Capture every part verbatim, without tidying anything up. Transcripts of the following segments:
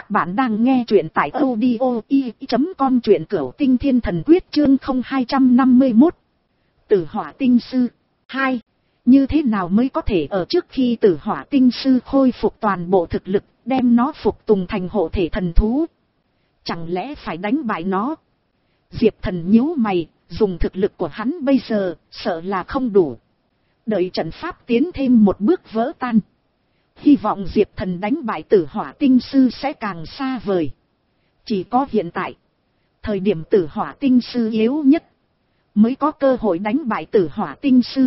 Các bạn đang nghe truyện tại audio i chấm com truyện cửu tinh thiên thần quyết chương không hai năm mốt. Tử hỏa tinh sư hai. Như thế nào mới có thể ở trước khi tử hỏa tinh sư khôi phục toàn bộ thực lực, đem nó phục tùng thành hộ thể thần thú? Chẳng lẽ phải đánh bại nó? Diệp Thần nhíu mày, dùng thực lực của hắn bây giờ, sợ là không đủ. Đợi trận pháp tiến thêm một bước vỡ tan. Hy vọng Diệp Thần đánh bại tử hỏa tinh sư sẽ càng xa vời. Chỉ có hiện tại, thời điểm tử hỏa tinh sư yếu nhất, mới có cơ hội đánh bại tử hỏa tinh sư.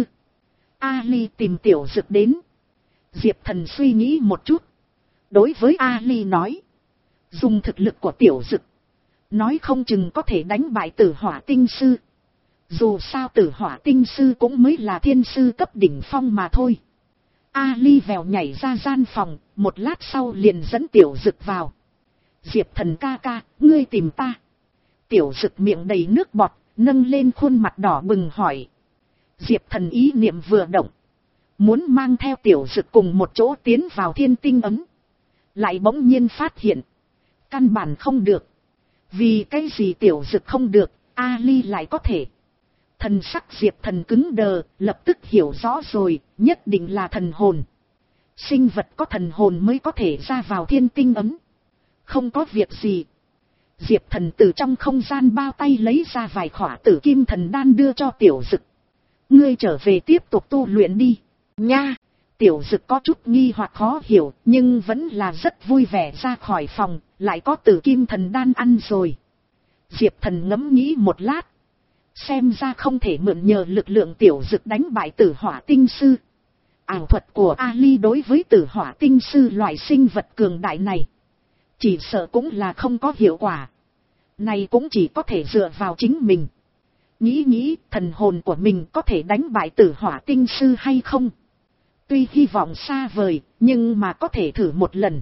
Ali tìm Tiểu Dực đến. Diệp Thần suy nghĩ một chút. Đối với Ali nói, dùng thực lực của Tiểu Dực, nói không chừng có thể đánh bại tử hỏa tinh sư. Dù sao tử hỏa tinh sư cũng mới là thiên sư cấp đỉnh phong mà thôi. Ali vèo nhảy ra gian phòng, một lát sau liền dẫn Tiểu Dực vào. Diệp Thần ca ca, ngươi tìm ta. Tiểu Dực miệng đầy nước bọt, nâng lên khuôn mặt đỏ bừng hỏi. Diệp Thần ý niệm vừa động, muốn mang theo Tiểu Dực cùng một chỗ tiến vào thiên tinh ấm. Lại bỗng nhiên phát hiện, căn bản không được. Vì cái gì Tiểu Dực không được, Ali lại có thể? Thần sắc Diệp Thần cứng đờ, lập tức hiểu rõ rồi, nhất định là thần hồn. Sinh vật có thần hồn mới có thể ra vào thiên tinh ấm. Không có việc gì. Diệp Thần từ trong không gian bao tay lấy ra vài khỏa tử kim thần đan đưa cho Tiểu Dực. Ngươi trở về tiếp tục tu luyện đi, nha. Tiểu Dực có chút nghi hoặc khó hiểu, nhưng vẫn là rất vui vẻ ra khỏi phòng, lại có tử kim thần đan ăn rồi. Diệp Thần ngẫm nghĩ một lát. Xem ra không thể mượn nhờ lực lượng Tiểu Dực đánh bại tử hỏa tinh sư. Ảo thuật của Ali đối với tử hỏa tinh sư loại sinh vật cường đại này, chỉ sợ cũng là không có hiệu quả. Này cũng chỉ có thể dựa vào chính mình. Nghĩ nghĩ thần hồn của mình có thể đánh bại tử hỏa tinh sư hay không? Tuy hy vọng xa vời, nhưng mà có thể thử một lần.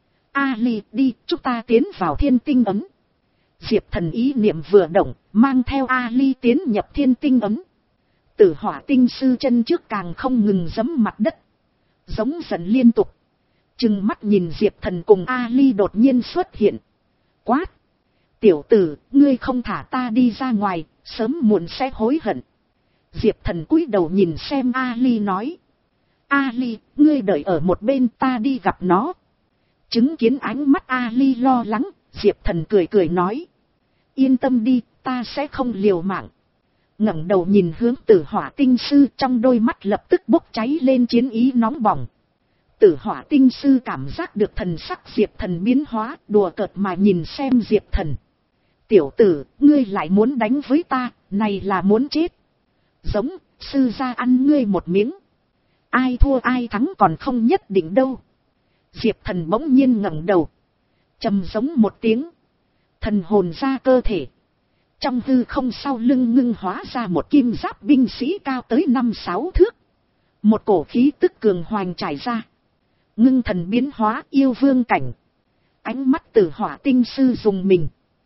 Ali đi, chúng ta tiến vào thiên tinh ấm. Diệp Thần ý niệm vừa động, mang theo Ali tiến nhập thiên tinh ấm. Tử hỏa tinh sư chân trước càng không ngừng giẫm mặt đất, giống giận liên tục. Trừng mắt nhìn Diệp Thần cùng Ali đột nhiên xuất hiện. Quát! Tiểu tử, ngươi không thả ta đi ra ngoài, sớm muộn sẽ hối hận. Diệp Thần cúi đầu nhìn xem Ali nói. Ali, ngươi đợi ở một bên, ta đi gặp nó. Chứng kiến ánh mắt Ali lo lắng, Diệp Thần cười cười nói. Yên tâm đi, ta sẽ không liều mạng. Ngẩng đầu nhìn hướng tử hỏa tinh sư, trong đôi mắt lập tức bốc cháy lên chiến ý nóng bỏng. Tử hỏa tinh sư cảm giác được thần sắc Diệp Thần biến hóa, đùa cợt mà nhìn xem Diệp Thần. Tiểu tử, ngươi lại muốn đánh với ta, này là muốn chết. Giống, sư gia ăn ngươi một miếng. Ai thua ai thắng còn không nhất định đâu. Diệp Thần bỗng nhiên ngẩng đầu, trầm giống một tiếng. Thần hồn ra cơ thể. Trong hư không sau lưng ngưng hóa ra một kim giáp binh sĩ cao tới năm sáu thước. Một cổ khí tức cường hoành trải ra. Ngưng thần biến hóa yêu vương cảnh. Ánh mắt tử hỏa tinh sư dùng mình.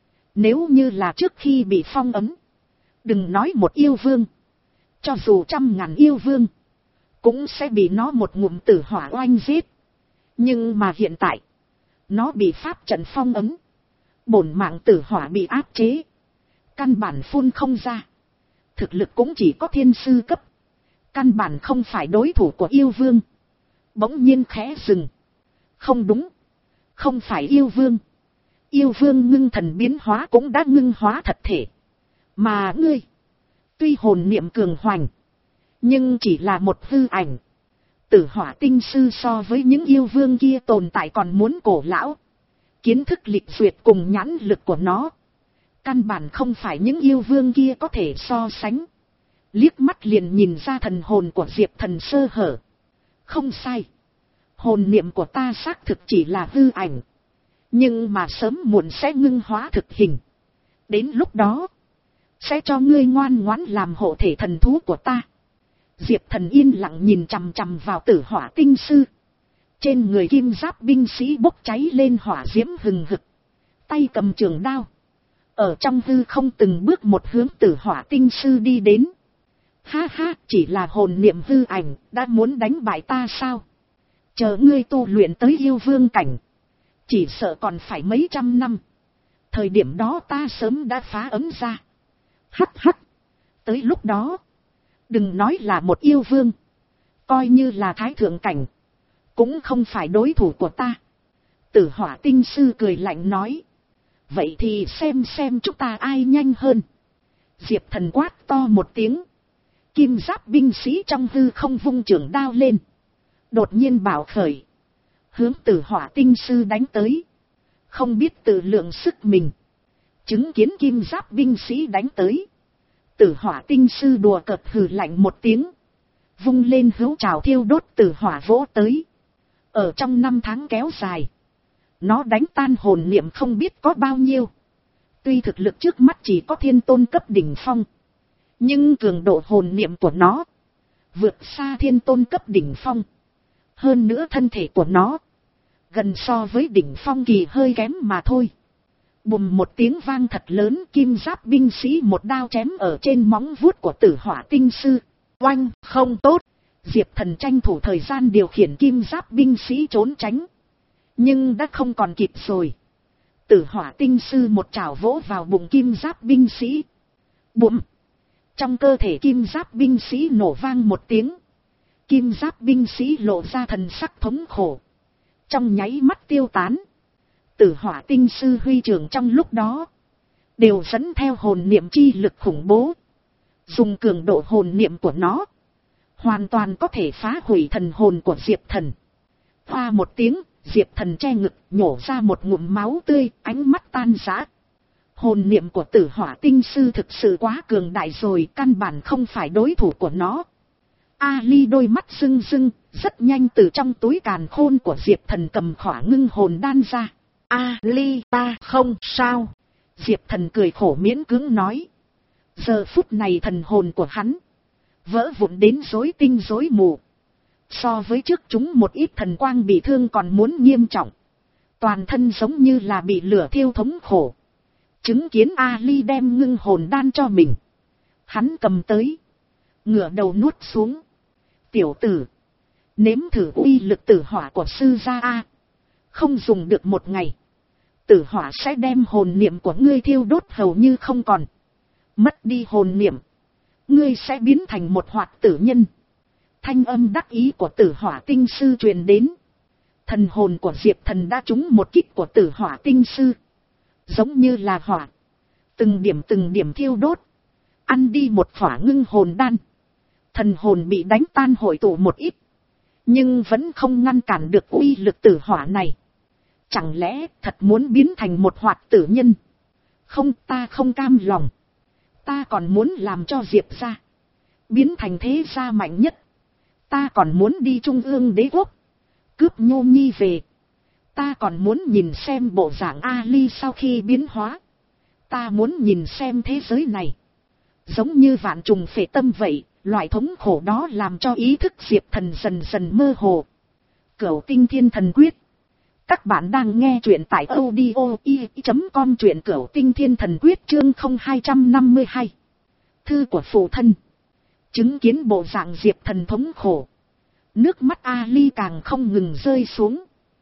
Nếu như là trước khi bị phong ấm, đừng nói một yêu vương, cho dù trăm ngàn yêu vương, cũng sẽ bị nó một ngụm tử hỏa oanh giết. Nhưng mà hiện tại, nó bị pháp trận phong ấm. Bổn mạng tử hỏa bị áp chế, căn bản phun không ra. Thực lực cũng chỉ có thiên sư cấp, căn bản không phải đối thủ của yêu vương. Bỗng nhiên khẽ dừng. Không đúng, không phải yêu vương. Yêu vương ngưng thần biến hóa cũng đã ngưng hóa thật thể. Mà ngươi, tuy hồn niệm cường hoành, nhưng chỉ là một hư ảnh. Tử hỏa tinh sư so với những yêu vương kia tồn tại còn muốn cổ lão. Kiến thức lịch duyệt cùng nhãn lực của nó, căn bản không phải những yêu vương kia có thể so sánh. Liếc mắt liền nhìn ra thần hồn của Diệp Thần sơ hở. Không sai, hồn niệm của ta xác thực chỉ là hư ảnh, nhưng mà sớm muộn sẽ ngưng hóa thực hình. Đến lúc đó, sẽ cho ngươi ngoan ngoãn làm hộ thể thần thú của ta. Diệp Thần yên lặng nhìn chằm chằm vào tử hỏa tinh sư. Trên người kim giáp binh sĩ bốc cháy lên hỏa diễm hừng hực. Tay cầm trường đao, ở trong hư không từng bước một hướng tử hỏa tinh sư đi đến. Ha ha, chỉ là hồn niệm hư ảnh, đã muốn đánh bại ta sao? Chờ ngươi tu luyện tới yêu vương cảnh, Chỉ sợ còn phải mấy trăm năm. Thời điểm đó ta sớm đã phá ấm ra. Hắc hắc. Tới lúc đó. Đừng nói là một yêu vương. Coi như là thái thượng cảnh. Cũng không phải đối thủ của ta. Tử Hỏa tinh sư cười lạnh nói. Vậy thì xem xem chúng ta ai nhanh hơn. Diệp Thần quát to một tiếng. Kim giáp binh sĩ trong hư không vung trường đao lên. Đột nhiên bảo khởi. Hướng Tử Hỏa tinh sư đánh tới. Không biết tự lượng sức mình. Chứng kiến kim giáp binh sĩ đánh tới. Tử Hỏa tinh sư đùa cợt hừ lạnh một tiếng. Vung lên hữu trào thiêu đốt tử hỏa vỗ tới. Ở trong năm tháng kéo dài. Nó đánh tan hồn niệm không biết có bao nhiêu. Tuy thực lực trước mắt chỉ có thiên tôn cấp đỉnh phong. Nhưng cường độ hồn niệm của nó. Vượt xa thiên tôn cấp đỉnh phong. Hơn nữa thân thể của nó. Gần so với đỉnh phong kỳ hơi kém mà thôi. Bùm một tiếng vang thật lớn, kim giáp binh sĩ một đao chém ở trên móng vuốt của Tử Hỏa tinh sư. Oanh, không tốt. Diệp Thần tranh thủ thời gian điều khiển kim giáp binh sĩ trốn tránh. Nhưng đã không còn kịp rồi. Tử Hỏa tinh sư một chảo vỗ vào bụng kim giáp binh sĩ. Bụm. Trong cơ thể kim giáp binh sĩ nổ vang một tiếng. Kim giáp binh sĩ lộ ra thần sắc thống khổ. Trong nháy mắt tiêu tán. Tử Hỏa tinh sư huy trưởng trong lúc đó. Đều dẫn theo hồn niệm chi lực khủng bố. Dùng cường độ hồn niệm của nó. Hoàn toàn có thể phá hủy thần hồn của Diệp Thần. Hoa một tiếng, Diệp Thần che ngực, nhổ ra một ngụm máu tươi, ánh mắt tan rã. Hồn niệm của Tử Hỏa tinh sư thực sự quá cường đại rồi, căn bản không phải đối thủ của nó. Ali đôi mắt rưng rưng, rất nhanh từ trong túi càn khôn của Diệp Thần cầm khỏa ngưng hồn đan ra. Ali, ta không sao. Diệp Thần cười khổ miễn cưỡng nói. Giờ phút này thần hồn của hắn vỡ vụn đến rối tinh rối mù. So với trước chúng một ít thần quang bị thương còn muốn nghiêm trọng. Toàn thân giống như là bị lửa thiêu thống khổ. Chứng kiến Ali đem ngưng hồn đan cho mình. Hắn cầm tới. Ngửa đầu nuốt xuống. Tiểu tử. Nếm thử uy lực tử hỏa của sư gia A. Không dùng được một ngày. Tử hỏa sẽ đem hồn niệm của ngươi thiêu đốt hầu như không còn. Mất đi hồn niệm. Ngươi sẽ biến thành một hoạt tử nhân. Thanh âm đắc ý của Tử Hỏa tinh sư truyền đến. Thần hồn của Diệp Thần đã trúng một kích của Tử Hỏa tinh sư. Giống như là hỏa. Từng điểm từng điểm thiêu đốt. Ăn đi một khỏa ngưng hồn đan. Thần hồn bị đánh tan hội tụ một ít. Nhưng vẫn không ngăn cản được uy lực tử hỏa này. Chẳng lẽ thật muốn biến thành một hoạt tử nhân? Không, ta không cam lòng. Ta còn muốn làm cho Diệp gia biến thành thế gia mạnh nhất. Ta còn muốn đi Trung ương đế quốc. Cướp Nhô Nhi về. Ta còn muốn nhìn xem bộ dạng Ali sau khi biến hóa. Ta muốn nhìn xem thế giới này. Giống như vạn trùng phệ tâm vậy. Loại thống khổ đó làm cho ý thức Diệp Thần dần dần mơ hồ. Cửu Tinh Thiên Thần Quyết. Các bạn đang nghe truyện tại audio i chấm com, truyện Cửu Tinh Thiên Thần Quyết chương không hai năm hai. Thư của phụ thân. Chứng kiến bộ dạng Diệp Thần thống khổ. Nước mắt Ali càng không ngừng rơi xuống.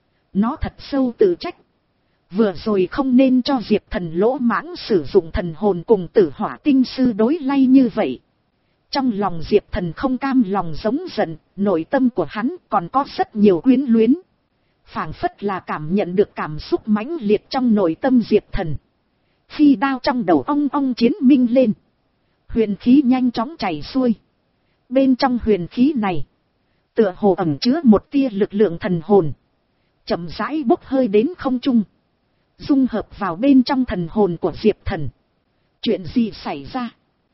Nó thật sâu tự trách. Vừa rồi không nên cho Diệp Thần lỗ mãng sử dụng thần hồn cùng Tử Hỏa tinh sư đối lay như vậy. Trong lòng Diệp Thần không cam lòng giống giận, nội tâm của hắn còn có rất nhiều quyến luyến. Phảng phất là cảm nhận được cảm xúc mãnh liệt trong nội tâm Diệp Thần. Phi đao trong đầu ong ong chiến minh lên. Huyền khí nhanh chóng chảy xuôi. Bên trong huyền khí này, tựa hồ ẩn chứa một tia lực lượng thần hồn. Chậm rãi bốc hơi đến không trung. Dung hợp vào bên trong thần hồn của Diệp Thần. Chuyện gì xảy ra?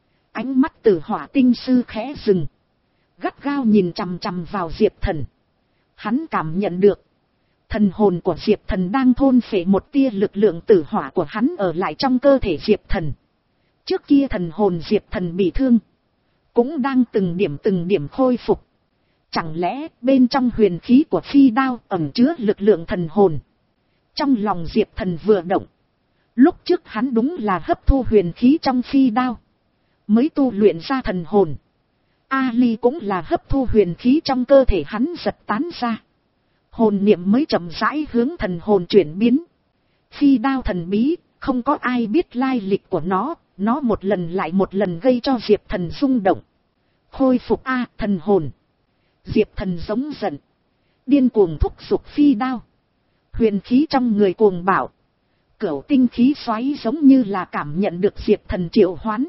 Ánh mắt Tử Hỏa tinh sư khẽ dừng. Gắt gao nhìn chằm chằm vào Diệp Thần. Hắn cảm nhận được. Thần hồn của Diệp Thần đang thôn phệ một tia lực lượng tử hỏa của hắn ở lại trong cơ thể Diệp Thần. Trước kia thần hồn Diệp Thần bị thương. Cũng đang từng điểm từng điểm khôi phục. Chẳng lẽ bên trong huyền khí của phi đao ẩn chứa lực lượng thần hồn? Trong lòng Diệp Thần vừa động. Lúc trước hắn đúng là hấp thu huyền khí trong phi đao. Mới tu luyện ra thần hồn. Ali cũng là hấp thu huyền khí trong cơ thể hắn giật tán ra. hồn niệm mới chậm rãi hướng thần hồn chuyển biến. Phi đao thần bí, không có ai biết lai lịch của nó, nó một lần lại một lần gây cho Diệp Thần rung động. Khôi phục a thần hồn. Diệp Thần giống giận, điên cuồng thúc giục phi đao. Huyền khí trong người cuồng bạo, cửu tinh khí xoáy giống như là cảm nhận được Diệp Thần triệu hoán.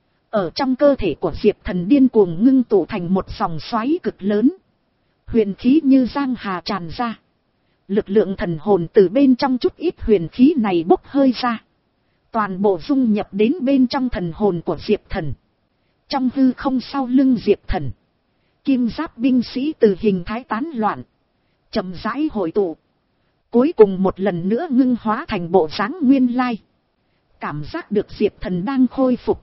Ở trong cơ thể của Diệp Thần điên cuồng ngưng tụ thành một dòng xoáy cực lớn. Huyền khí như giang hà tràn ra. Lực lượng thần hồn từ bên trong chút ít huyền khí này bốc hơi ra. Toàn bộ dung nhập đến bên trong thần hồn của Diệp Thần. Trong hư không sau lưng Diệp Thần, kim giáp binh sĩ từ hình thái tán loạn, chậm rãi hội tụ. Cuối cùng một lần nữa ngưng hóa thành bộ dáng nguyên lai. Cảm giác được Diệp Thần đang khôi phục,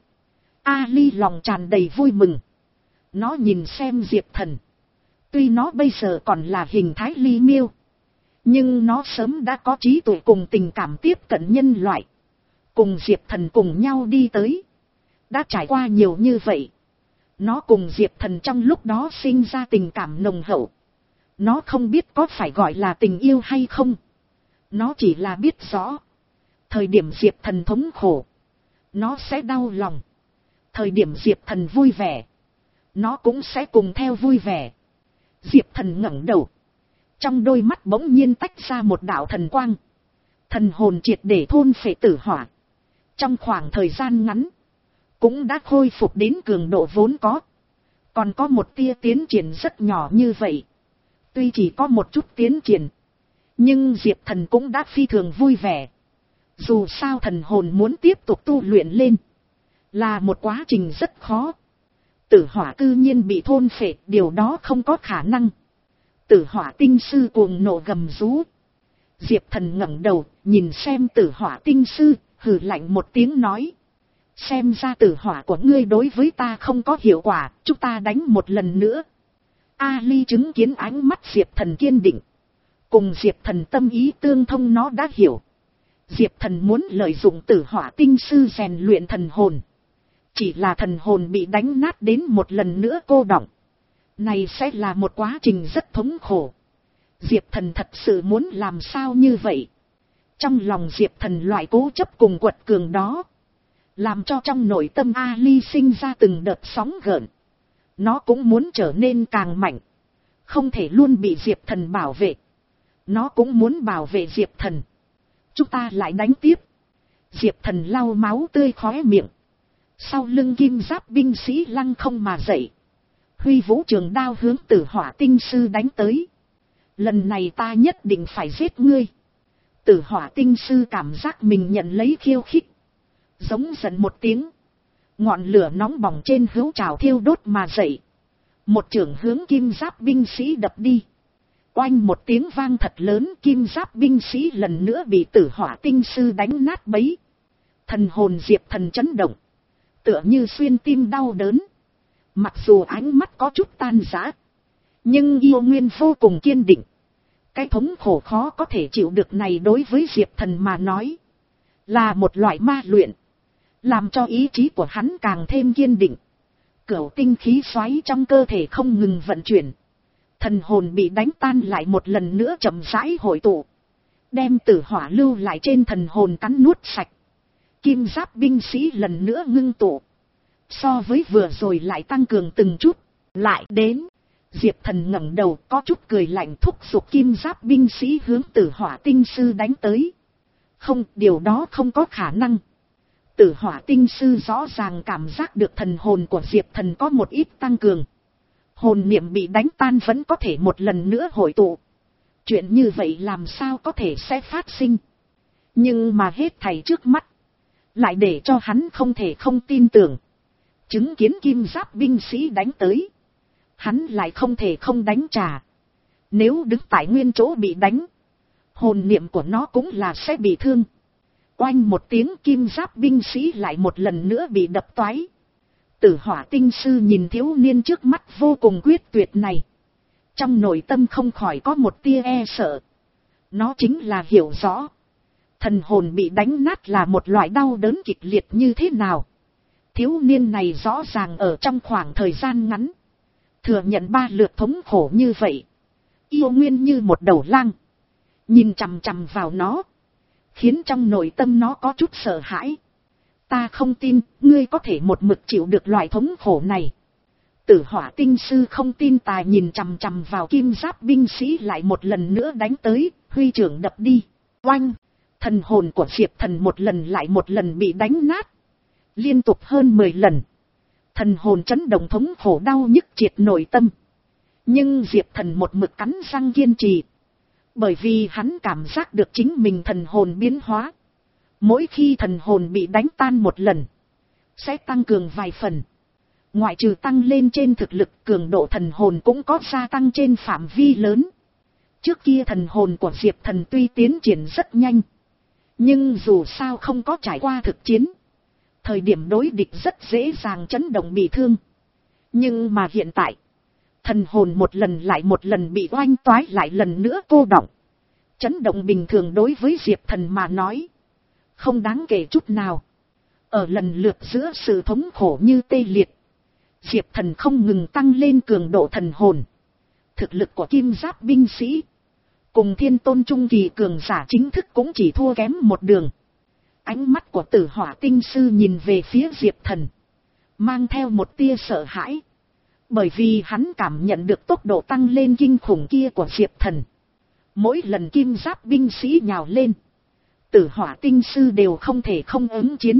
Ali lòng tràn đầy vui mừng. Nó nhìn xem Diệp Thần. Tuy nó bây giờ còn là hình thái ly miêu, nhưng nó sớm đã có trí tuệ cùng tình cảm tiếp cận nhân loại. Cùng Diệp Thần cùng nhau đi tới, đã trải qua nhiều như vậy. Nó cùng Diệp Thần trong lúc đó sinh ra tình cảm nồng hậu. Nó không biết có phải gọi là tình yêu hay không. Nó chỉ là biết rõ, thời điểm Diệp Thần thống khổ, nó sẽ đau lòng. Thời điểm Diệp Thần vui vẻ, nó cũng sẽ cùng theo vui vẻ. Diệp Thần ngẩng đầu, trong đôi mắt bỗng nhiên tách ra một đạo thần quang. Thần hồn triệt để thôn phệ tử hỏa. Trong khoảng thời gian ngắn, cũng đã khôi phục đến cường độ vốn có. Còn có một tia tiến triển rất nhỏ như vậy. Tuy chỉ có một chút tiến triển, nhưng Diệp Thần cũng đã phi thường vui vẻ. Dù sao thần hồn muốn tiếp tục tu luyện lên, là một quá trình rất khó. Tử hỏa cư nhiên bị thôn phệ, điều đó không có khả năng. Tử hỏa tinh sư cuồng nộ gầm rú. Diệp Thần ngẩng đầu, nhìn xem tử hỏa tinh sư, hừ lạnh một tiếng nói. Xem ra tử hỏa của ngươi đối với ta không có hiệu quả, chúng ta đánh một lần nữa. Ali chứng kiến ánh mắt Diệp Thần kiên định. Cùng Diệp Thần tâm ý tương thông, nó đã hiểu. Diệp Thần muốn lợi dụng tử hỏa tinh sư rèn luyện thần hồn. Chỉ là thần hồn bị đánh nát đến một lần nữa cô đọng. Này sẽ là một quá trình rất thống khổ. Diệp Thần thật sự muốn làm sao như vậy? Trong lòng Diệp Thần loại cố chấp cùng quật cường đó, làm cho trong nội tâm Ali sinh ra từng đợt sóng gợn. Nó cũng muốn trở nên càng mạnh. Không thể luôn bị Diệp Thần bảo vệ. Nó cũng muốn bảo vệ Diệp Thần. Chúng ta lại đánh tiếp. Diệp Thần lau máu tươi khóe miệng. Sau lưng kim giáp binh sĩ lăng không mà dậy. Huy vũ trường đao hướng tử hỏa tinh sư đánh tới. Lần này ta nhất định phải giết ngươi. Tử hỏa tinh sư cảm giác mình nhận lấy khiêu khích. Giống giận một tiếng. Ngọn lửa nóng bỏng trên hữu trào thiêu đốt mà dậy. Một chưởng hướng kim giáp binh sĩ đập đi. Oanh một tiếng vang thật lớn, kim giáp binh sĩ lần nữa bị tử hỏa tinh sư đánh nát bấy. Thần hồn Diệp Thần chấn động. Tựa như xuyên tim đau đớn. Mặc dù ánh mắt có chút tan rã, nhưng yêu nguyên vô cùng kiên định. Cái thống khổ khó có thể chịu được này đối với Diệp Thần mà nói, là một loại ma luyện. Làm cho ý chí của hắn càng thêm kiên định. Cửu tinh khí xoáy trong cơ thể không ngừng vận chuyển. Thần hồn bị đánh tan lại một lần nữa chậm rãi hội tụ. Đem tử hỏa lưu lại trên thần hồn cắn nuốt sạch. Kim giáp binh sĩ lần nữa ngưng tụ. So với vừa rồi lại tăng cường từng chút. Lại đến. Diệp Thần ngẩng đầu có chút cười lạnh thúc giục kim giáp binh sĩ hướng tử hỏa tinh sư đánh tới. Không, điều đó không có khả năng. Tử hỏa tinh sư rõ ràng cảm giác được thần hồn của Diệp Thần có một ít tăng cường. Hồn niệm bị đánh tan vẫn có thể một lần nữa hội tụ. Chuyện như vậy làm sao có thể sẽ phát sinh. Nhưng mà hết thảy trước mắt, lại để cho hắn không thể không tin tưởng. Chứng kiến kim giáp binh sĩ đánh tới, hắn lại không thể không đánh trả. Nếu đứng tại nguyên chỗ bị đánh, hồn niệm của nó cũng là sẽ bị thương. Oanh một tiếng, kim giáp binh sĩ lại một lần nữa bị đập toái. Tử hỏa tinh sư nhìn thiếu niên trước mắt vô cùng quyết tuyệt này. Trong nội tâm không khỏi có một tia e sợ. Nó chính là hiểu rõ. Thần hồn bị đánh nát là một loại đau đớn kịch liệt như thế nào. Thiếu niên này rõ ràng ở trong khoảng thời gian ngắn thừa nhận ba lượt thống khổ như vậy. Yêu Nguyên như một đầu lang, nhìn chằm chằm vào nó, khiến trong nội tâm nó có chút sợ hãi. Ta không tin ngươi có thể một mực chịu được loại thống khổ này. Tử Hỏa tinh sư không tin tà nhìn chằm chằm vào kim giáp binh sĩ lại một lần nữa đánh tới, huy trưởng đập đi. Oanh! Thần hồn của Diệp Thần một lần lại một lần bị đánh nát. Liên tục hơn mười lần. Thần hồn chấn động thống khổ đau nhức triệt nội tâm. Nhưng Diệp Thần một mực cắn răng kiên trì. Bởi vì hắn cảm giác được chính mình thần hồn biến hóa. Mỗi khi thần hồn bị đánh tan một lần, sẽ tăng cường vài phần. Ngoại trừ tăng lên trên thực lực, cường độ thần hồn cũng có gia tăng trên phạm vi lớn. Trước kia thần hồn của Diệp Thần tuy tiến triển rất nhanh, nhưng dù sao không có trải qua thực chiến. Thời điểm đối địch rất dễ dàng chấn động bị thương. Nhưng mà hiện tại, thần hồn một lần lại một lần bị oanh toái lại lần nữa cô đọng. Chấn động bình thường đối với Diệp Thần mà nói, không đáng kể chút nào. Ở lần lượt giữa sự thống khổ như tê liệt, Diệp Thần không ngừng tăng lên cường độ thần hồn. Thực lực của kim giáp binh sĩ cùng thiên tôn trung kỳ cường giả chính thức cũng chỉ thua kém một đường. Ánh mắt của Tử Hỏa tinh sư nhìn về phía Diệp Thần, mang theo một tia sợ hãi. Bởi vì hắn cảm nhận được tốc độ tăng lên kinh khủng kia của Diệp Thần. Mỗi lần kim giáp binh sĩ nhào lên, Tử Hỏa tinh sư đều không thể không ứng chiến.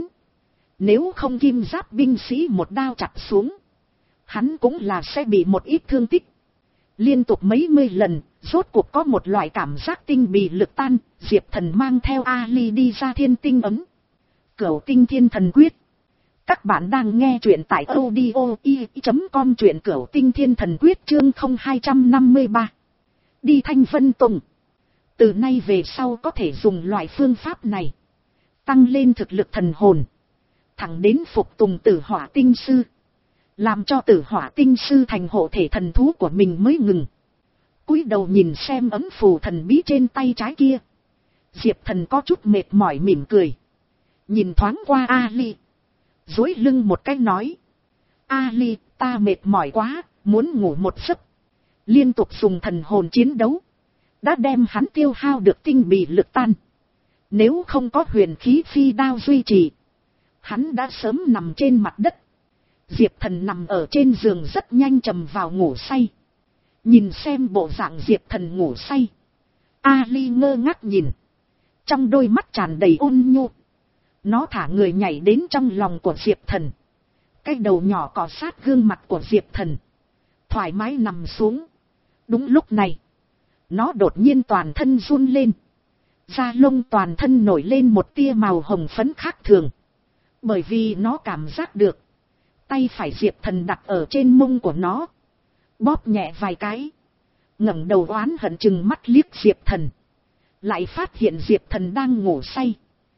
Nếu không kim giáp binh sĩ một đao chặt xuống, hắn cũng là sẽ bị một ít thương tích. Liên tục mấy mươi lần, rốt cuộc có một loại cảm giác tinh bị lực tan. Diệp Thần mang theo Ali đi ra thiên tinh ấm. Cửu tinh thiên thần quyết. Các bạn đang nghe truyện tại audio i chấm com, truyện Cửu tinh thiên thần quyết chương không hai năm ba. Đi Thanh Vân Tùng. Từ nay về sau có thể dùng loại phương pháp này, tăng lên thực lực thần hồn, thẳng đến phục tùng Tử Hỏa tinh sư, làm cho Tử Hỏa tinh sư thành hộ thể thần thú của mình mới ngừng. Cúi đầu nhìn xem ấm phù thần bí trên tay trái kia, Diệp Thần có chút mệt mỏi mỉm cười, nhìn thoáng qua Ali, duỗi lưng một cái nói: Ali, ta mệt mỏi quá, muốn ngủ một giấc. Liên tục dùng thần hồn chiến đấu, đã đem hắn tiêu hao được tinh bị lực tan. Nếu không có huyền khí phi đao duy trì, hắn đã sớm nằm trên mặt đất. Diệp Thần nằm ở trên giường rất nhanh trầm vào ngủ say. Nhìn xem bộ dạng Diệp Thần ngủ say, Ali ngơ ngác nhìn, trong đôi mắt tràn đầy ôn nhu. Nó thả người nhảy đến trong lòng của Diệp Thần, cái đầu nhỏ cọ sát gương mặt của Diệp Thần, thoải mái nằm xuống. Đúng lúc này, nó đột nhiên toàn thân run lên, da lông toàn thân nổi lên một tia màu hồng phấn khác thường. Bởi vì nó cảm giác được, tay phải Diệp Thần đặt ở trên mông của nó, bóp nhẹ vài cái, ngẩng đầu oán hận chừng mắt liếc Diệp Thần, lại phát hiện Diệp Thần đang ngủ say.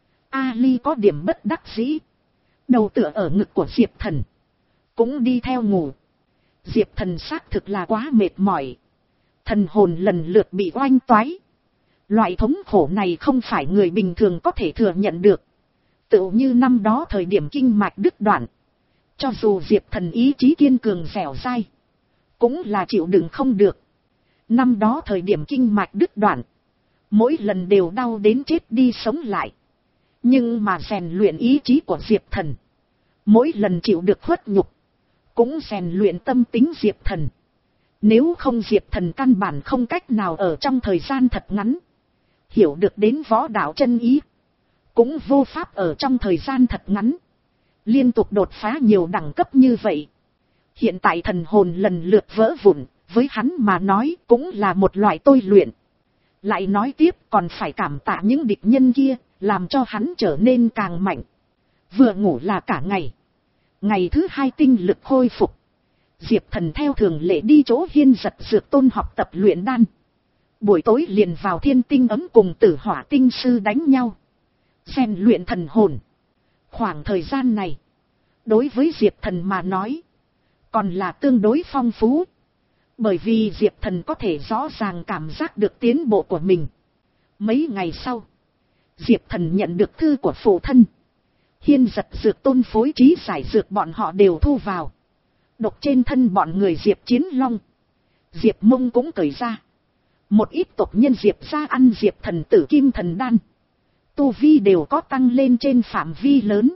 Ali có điểm bất đắc dĩ, đầu tựa ở ngực của Diệp Thần, cũng đi theo ngủ. Diệp Thần xác thực là quá mệt mỏi, thần hồn lần lượt bị oanh toái. Loại thống khổ này không phải người bình thường có thể thừa nhận được. Tựu như năm đó thời điểm kinh mạch đứt đoạn, cho dù Diệp Thần ý chí kiên cường dẻo dai, cũng là chịu đựng không được. Năm đó thời điểm kinh mạch đứt đoạn, mỗi lần đều đau đến chết đi sống lại. Nhưng mà rèn luyện ý chí của Diệp Thần, mỗi lần chịu được khuất nhục, cũng rèn luyện tâm tính Diệp Thần. Nếu không Diệp Thần căn bản không cách nào ở trong thời gian thật ngắn hiểu được đến võ đạo chân ý, cũng vô pháp ở trong thời gian thật ngắn liên tục đột phá nhiều đẳng cấp như vậy. Hiện tại thần hồn lần lượt vỡ vụn, với hắn mà nói cũng là một loại tôi luyện. Lại nói tiếp còn phải cảm tạ những địch nhân kia, làm cho hắn trở nên càng mạnh. Vừa ngủ là cả ngày. Ngày thứ hai tinh lực khôi phục, Diệp Thần theo thường lệ đi chỗ Hiên Giật Dược Tôn học tập luyện đan. Buổi tối liền vào thiên tinh ấm cùng Tử Hỏa tinh sư đánh nhau, rèn luyện thần hồn. Khoảng thời gian này, đối với Diệp Thần mà nói, còn là tương đối phong phú. Bởi vì Diệp Thần có thể rõ ràng cảm giác được tiến bộ của mình. Mấy ngày sau, Diệp Thần nhận được thư của phụ thân. Hiên Giật Dược Tôn phối trí giải dược bọn họ đều thu vào. Độc trên thân bọn người Diệp Chiến Long, Diệp Mông cũng cởi ra. Một ít tộc nhân Diệp gia ăn Diệp thần tử kim thần đan, tu vi đều có tăng lên trên phạm vi lớn.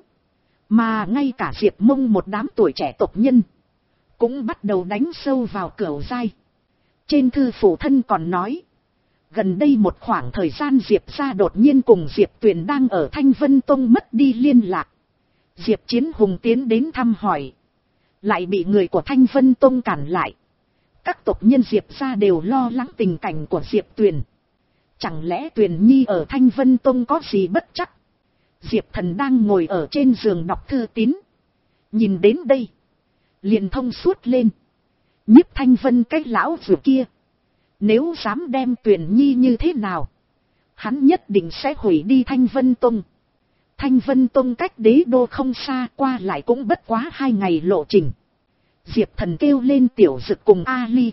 Mà ngay cả Diệp Mông một đám tuổi trẻ tộc nhân cũng bắt đầu đánh sâu vào cửu giai. Trên thư phụ thân còn nói, gần đây một khoảng thời gian Diệp gia đột nhiên cùng Diệp Tuyền đang ở Thanh Vân Tông mất đi liên lạc. Diệp Chiến Hùng tiến đến thăm hỏi, lại bị người của Thanh Vân Tông cản lại. Các tộc nhân Diệp gia đều lo lắng tình cảnh của Diệp Tuyền. Chẳng lẽ Tuyền Nhi ở Thanh Vân Tông có gì bất trắc? Diệp Thần đang ngồi ở trên giường đọc thư tín, nhìn đến đây liền thông suốt lên. Nhiếp Thanh Vân cái lão vừa kia, nếu dám đem Tuyền Nhi như thế nào, hắn nhất định sẽ hủy đi Thanh Vân Tông. Thanh Vân Tông cách đế đô không xa, qua lại cũng bất quá hai ngày lộ trình. Diệp Thần kêu lên Tiểu Dực cùng A Ly.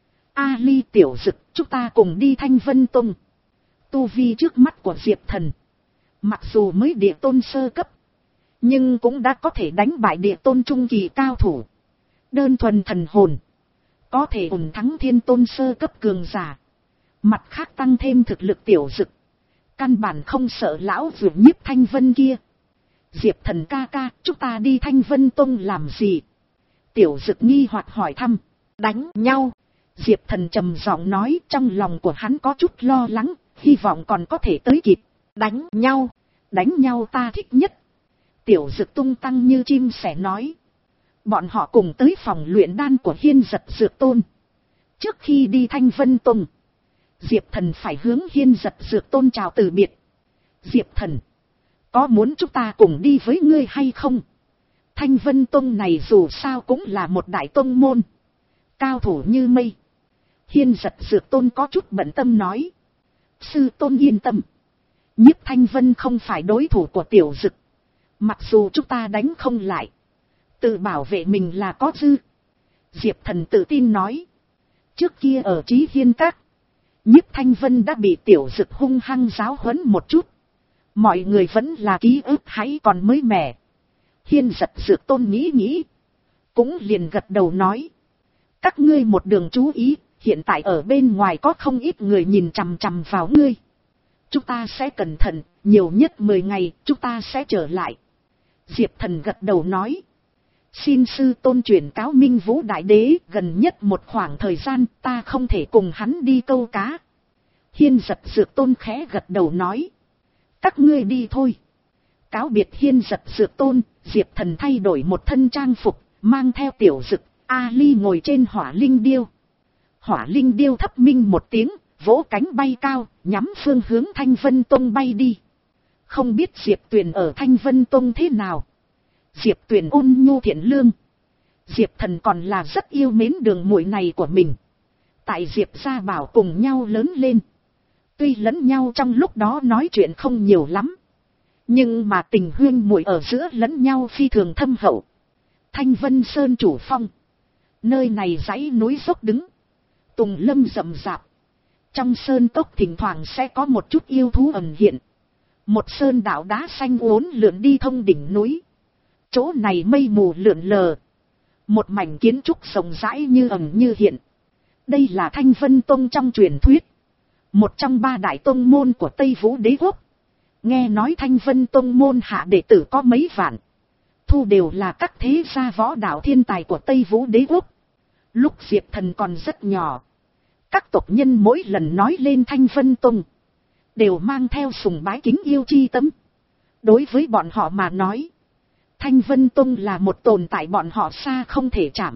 A Ly, Tiểu Dực, chúng ta cùng đi Thanh Vân Tông. Tu vi trước mắt của Diệp Thần, mặc dù mới địa tôn sơ cấp, nhưng cũng đã có thể đánh bại địa tôn trung kỳ cao thủ. Đơn thuần thần hồn, có thể ủng thắng thiên tôn sơ cấp cường giả. Mặt khác tăng thêm thực lực Tiểu Dực, căn bản không sợ lão vượt Nhiếp Thanh Vân kia. Diệp Thần ca ca, chúng ta đi Thanh Vân Tông làm gì? Tiểu Dực nghi hoặc hỏi thăm. Đánh nhau. Diệp Thần trầm giọng nói, trong lòng của hắn có chút lo lắng, hy vọng còn có thể tới kịp. Đánh nhau. Đánh nhau ta thích nhất. Tiểu Dực tung tăng như chim sẻ nói. Bọn họ cùng tới phòng luyện đan của Hiên Giật Dược Tôn. Trước khi đi Thanh Vân Tông, Diệp Thần phải hướng Hiên Giật Dược Tôn chào từ biệt. Diệp Thần, có muốn chúng ta cùng đi với ngươi hay không? Thanh Vân Tông này dù sao cũng là một đại tông môn, cao thủ như mây. Hiên Giật Dược Tôn có chút bận tâm nói. Sư Tôn yên tâm, Nhiếp Thanh Vân không phải đối thủ của Tiểu Dực. Mặc dù chúng ta đánh không lại, tự bảo vệ mình là có dư. Diệp Thần tự tin nói. Trước kia ở Chí Hiên Các, Nhiếp Thanh Vân đã bị Tiểu Dực hung hăng giáo huấn một chút. Mọi người vẫn là ký ức hãy còn mới mẻ. Hiên Giật Dược Tôn nghĩ nghĩ, cũng liền gật đầu nói. Các ngươi một đường chú ý, hiện tại ở bên ngoài có không ít người nhìn chằm chằm vào ngươi. Chúng ta sẽ cẩn thận, nhiều nhất mười ngày, chúng ta sẽ trở lại. Diệp Thần gật đầu nói. Xin sư tôn chuyển cáo Minh Vũ Đại Đế, gần nhất một khoảng thời gian ta không thể cùng hắn đi câu cá. Hiên Giật Dược Tôn khẽ gật đầu nói. Các ngươi đi thôi. Cáo biệt Hiên Giật Dược Tôn, Diệp Thần thay đổi một thân trang phục, mang theo Tiểu Dực, A Ly ngồi trên hỏa linh điêu. Hỏa linh điêu thấp minh một tiếng, vỗ cánh bay cao, nhắm phương hướng Thanh Vân Tông bay đi. Không biết Diệp Tuyền ở Thanh Vân Tông thế nào. Diệp Tuyền ôn nhu thiện lương. Diệp Thần còn là rất yêu mến đường muội này của mình. Tại Diệp gia bảo cùng nhau lớn lên. Tuy lẫn nhau trong lúc đó nói chuyện không nhiều lắm, nhưng mà tình huyên muội ở giữa lẫn nhau phi thường thâm hậu. Thanh Vân Sơn chủ phong, nơi này dãy núi dốc đứng, tùng lâm rậm rạp. Trong sơn cốc thỉnh thoảng sẽ có một chút yêu thú ẩn hiện. Một sơn đảo đá xanh uốn lượn đi thông đỉnh núi. Chỗ này mây mù lượn lờ, một mảnh kiến trúc rộng rãi như ẩn như hiện. Đây là Thanh Vân Tông trong truyền thuyết, một trong ba đại tông môn của Tây Vũ Đế Quốc. Nghe nói Thanh Vân Tông môn hạ đệ tử có mấy vạn, thu đều là các thế gia võ đạo thiên tài của Tây Vũ Đế Quốc. Lúc Diệp Thần còn rất nhỏ, các tộc nhân mỗi lần nói lên Thanh Vân Tông, đều mang theo sùng bái kính yêu chi tâm. Đối với bọn họ mà nói, Thanh Vân Tông là một tồn tại bọn họ xa không thể chạm.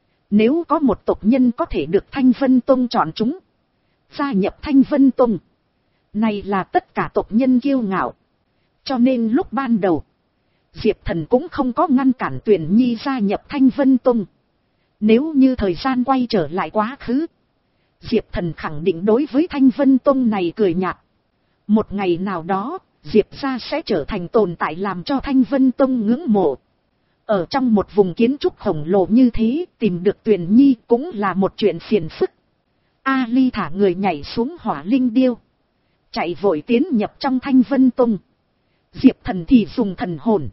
Nếu có một tộc nhân có thể được Thanh Vân Tông chọn chúng, gia nhập Thanh Vân Tông, này là tất cả tộc nhân kiêu ngạo. Cho nên lúc ban đầu, Diệp Thần cũng không có ngăn cản Tuyền Nhi gia nhập Thanh Vân Tông. Nếu như thời gian quay trở lại quá khứ, Diệp Thần khẳng định đối với Thanh Vân Tông này cười nhạt. Một ngày nào đó, Diệp gia sẽ trở thành tồn tại làm cho Thanh Vân Tông ngưỡng mộ. Ở trong một vùng kiến trúc khổng lồ như thế, tìm được Tuyền Nhi cũng là một chuyện phiền phức. A Ly thả người nhảy xuống hỏa linh điêu, chạy vội tiến nhập trong Thanh Vân Tông. Diệp Thần thì dùng thần hồn,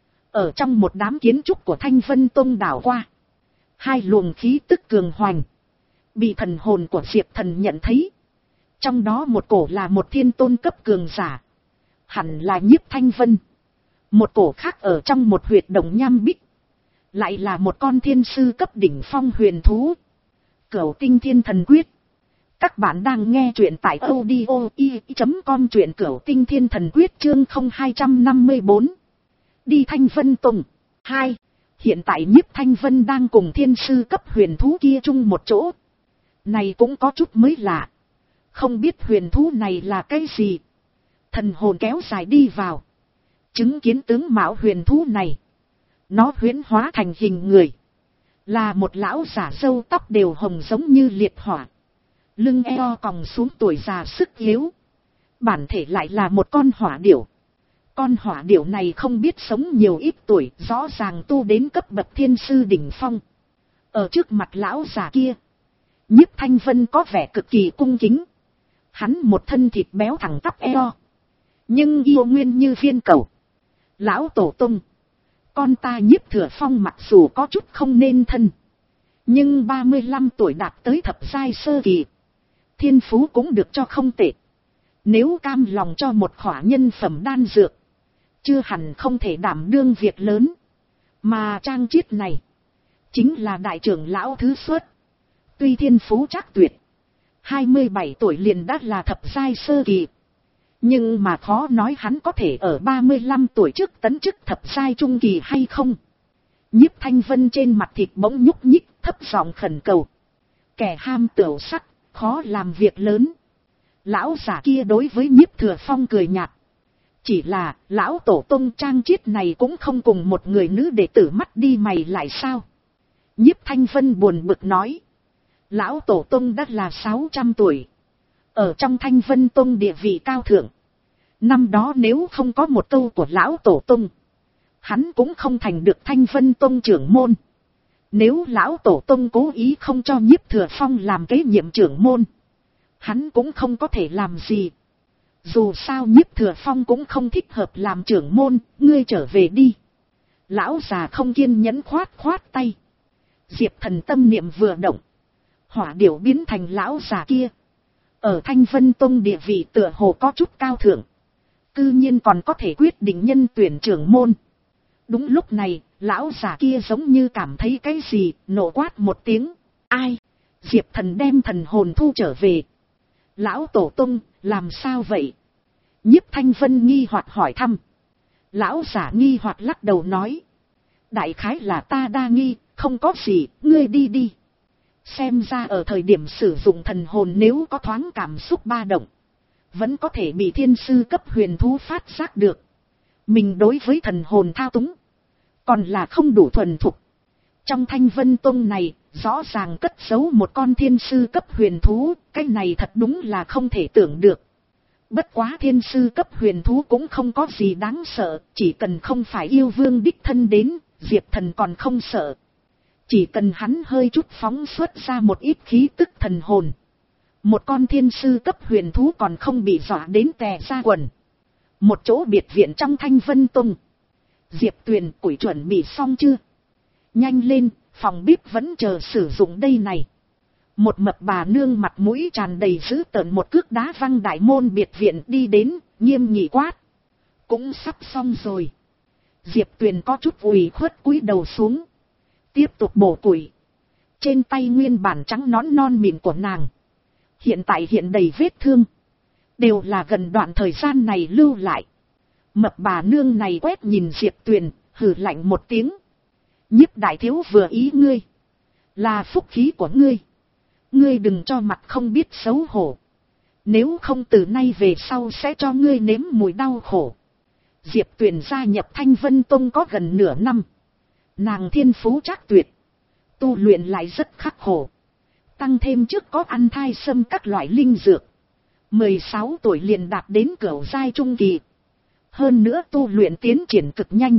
ở trong một đám kiến trúc của Thanh Vân Tông đảo qua. Hai luồng khí tức cường hoành, bị thần hồn của Diệp Thần nhận thấy. Trong đó một cổ là một thiên tôn cấp cường giả, hẳn là Nhiếp Thanh Vân. Một cổ khác ở trong một huyệt động nham bích, lại là một con thiên sư cấp đỉnh phong huyền thú. Cửu Tinh Thiên Thần Quyết. Các bạn đang nghe truyện tại audio i chấm com, truyện Cửu Tinh Thiên Thần Quyết chương không hai năm bốn. Đi Thanh Vân Tông. hai. Hiện tại Nhiếp Thanh Vân đang cùng thiên sư cấp huyền thú kia chung một chỗ. Này cũng có chút mới lạ. Không biết huyền thú này là cái gì. Thần hồn kéo dài đi vào, chứng kiến tướng mạo huyền thú này. Nó huyễn hóa thành hình người, là một lão giả râu tóc đều hồng giống như liệt hỏa, lưng eo còng xuống, tuổi già sức yếu. Bản thể lại là một con hỏa điểu. Con hỏa điểu này không biết sống nhiều ít tuổi, rõ ràng tu đến cấp bậc thiên sư đỉnh phong. Ở trước mặt lão giả kia, Nhiếp Thanh Vân có vẻ cực kỳ cung kính. Hắn một thân thịt béo thẳng tắp eo, nhưng yêu nguyên như viên cầu. Lão tổ tông, con ta Nhiếp Thừa Phong mặc dù có chút không nên thân, nhưng ba mươi lăm tuổi đạt tới thập giai sơ kỳ, thiên phú cũng được cho không tệ. Nếu cam lòng cho một khỏa nhân phẩm đan dược, chưa hẳn không thể đảm đương việc lớn. Mà Trang Chiết này, chính là đại trưởng lão thứ xuất. Tuy thiên phú chắc tuyệt, hai mươi bảy tuổi liền đã là thập giai sơ kỳ, nhưng mà khó nói hắn có thể ở ba mươi lăm tuổi trước tấn chức thập giai trung kỳ hay không. Nhiếp Thanh Vân trên mặt thịt bỗng nhúc nhích, thấp giọng khẩn cầu. Kẻ ham tửu sắc, khó làm việc lớn. Lão giả kia đối với Nhiếp Thừa Phong cười nhạt. Chỉ là, lão tổ tông Trang Chiết này cũng không cùng một người nữ đệ tử mắt đi mày lại sao. Nhiếp Thanh Vân buồn bực nói. Lão tổ tông đã là sáu trăm tuổi. Ở trong Thanh Vân Tông địa vị cao thượng. Năm đó nếu không có một câu của lão tổ tông, hắn cũng không thành được Thanh Vân Tông trưởng môn. Nếu lão tổ tông cố ý không cho Nhiếp Thừa Phong làm kế nhiệm trưởng môn, hắn cũng không có thể làm gì. Dù sao Nhiếp Thừa Phong cũng không thích hợp làm trưởng môn, ngươi trở về đi. Lão già không kiên nhẫn khoát khoát tay. Diệp Thần tâm niệm vừa động, hỏa điểu biến thành lão già kia. Ở Thanh Vân Tông địa vị tựa hồ có chút cao thượng, cư nhiên còn có thể quyết định nhân tuyển trưởng môn. Đúng lúc này, lão già kia giống như cảm thấy cái gì, nổ quát một tiếng. Ai? Diệp Thần đem thần hồn thu trở về. Lão tổ tông, làm sao vậy? Nhiếp Thanh Vân nghi hoặc hỏi thăm. Lão giả nghi hoặc lắc đầu nói. Đại khái là ta đa nghi, không có gì, ngươi đi đi. Xem ra ở thời điểm sử dụng thần hồn nếu có thoáng cảm xúc ba động, vẫn có thể bị thiên sư cấp huyền thú phát giác được. Mình đối với thần hồn thao túng, còn là không đủ thuần thục. Trong Thanh Vân Tông này, rõ ràng cất giấu một con thiên sư cấp huyền thú, cái này thật đúng là không thể tưởng được. Bất quá thiên sư cấp huyền thú cũng không có gì đáng sợ, chỉ cần không phải yêu vương đích thân đến, Diệp Thần còn không sợ. Chỉ cần hắn hơi chút phóng xuất ra một ít khí tức thần hồn, một con thiên sư cấp huyền thú còn không bị dọa đến tè ra quần. Một chỗ biệt viện trong Thanh Vân Tông. Diệp Tuyền, củi chuẩn bị xong chưa? Nhanh lên, phòng bếp vẫn chờ sử dụng đây này. Một mập bà nương mặt mũi tràn đầy dữ tợn một cước đá văng đại môn biệt viện đi đến, nghiêm nghị quát. Cũng sắp xong rồi. Diệp Tuyền có chút ủy khuất cúi đầu xuống, tiếp tục bổ củi. Trên tay nguyên bản trắng nõn non mịn của nàng, hiện tại hiện đầy vết thương, đều là gần đoạn thời gian này lưu lại. Mập bà nương này quét nhìn Diệp Tuyền, hừ lạnh một tiếng. Nhiếp đại thiếu vừa ý ngươi, là phúc khí của ngươi. Ngươi đừng cho mặt không biết xấu hổ, nếu không từ nay về sau sẽ cho ngươi nếm mùi đau khổ. Diệp Tuyền gia nhập Thanh Vân Tông có gần nửa năm. Nàng thiên phú trác tuyệt, tu luyện lại rất khắc khổ. Tăng thêm trước có ăn thai sâm các loại linh dược, mười sáu tuổi liền đạt đến cửu giai trung kỳ. Hơn nữa tu luyện tiến triển cực nhanh,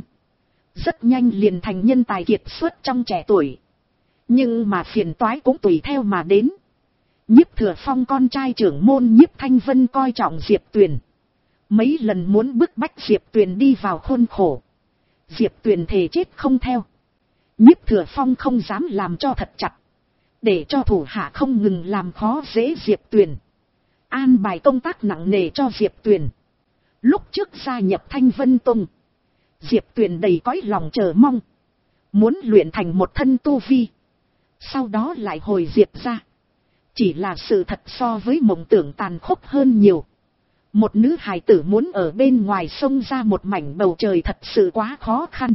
rất nhanh liền thành nhân tài kiệt xuất trong trẻ tuổi. Nhưng mà phiền toái cũng tùy theo mà đến. Nhiếp Thừa Phong con trai trưởng môn Nhiếp Thanh Vân coi trọng Diệp Tuyền, mấy lần muốn bức bách Diệp Tuyền đi vào khuôn khổ. Diệp Tuyền thề chết không theo. Nhiếp Thừa Phong không dám làm cho thật chặt, để cho thủ hạ không ngừng làm khó dễ Diệp Tuyền. an bài công tác nặng nề cho Diệp Tuyền. Lúc trước gia nhập Thanh Vân Tông, Diệp Tuyền đầy cõi lòng chờ mong, muốn luyện thành một thân tu vi, sau đó lại hồi Diệp ra. Chỉ là sự thật so với mộng tưởng tàn khốc hơn nhiều. Một nữ hài tử muốn ở bên ngoài sông ra một mảnh bầu trời thật sự quá khó khăn.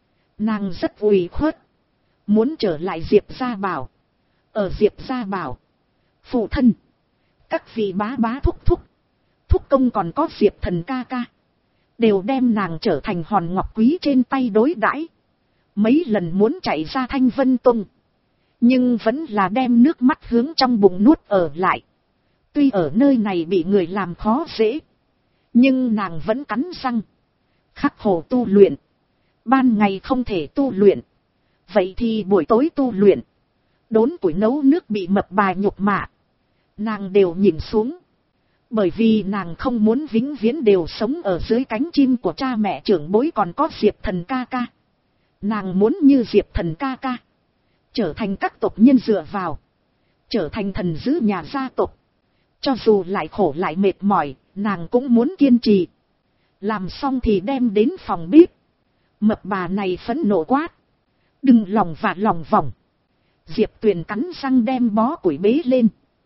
Nàng rất ủy khuất, muốn trở lại Diệp gia bảo. Ở Diệp gia bảo, phụ thân, các vị bá bá thúc thúc, thúc công còn có Diệp thần ca ca, đều đem nàng trở thành hòn ngọc quý trên tay đối đãi. Mấy lần muốn chạy ra Thanh Vân Tông, nhưng vẫn là đem nước mắt hướng trong bụng nuốt ở lại. Tuy ở nơi này bị người làm khó dễ, nhưng nàng vẫn cắn răng, khắc khổ tu luyện. Ban ngày không thể tu luyện, vậy thì buổi tối tu luyện. Đốn củi nấu nước bị mập bà nhục mạ, nàng đều nhìn xuống. Bởi vì nàng không muốn vĩnh viễn đều sống ở dưới cánh chim của cha mẹ trưởng bối còn có Diệp thần ca ca. Nàng muốn như Diệp thần ca ca, trở thành các tộc nhân dựa vào, trở thành thần giữ nhà gia tộc. Cho dù lại khổ lại mệt mỏi, nàng cũng muốn kiên trì. Làm xong thì đem đến phòng bếp. Mập bà này phẫn nộ quát, đừng lòng và lòng vòng. Diệp Tuyền cắn răng đem bó củi bế lên,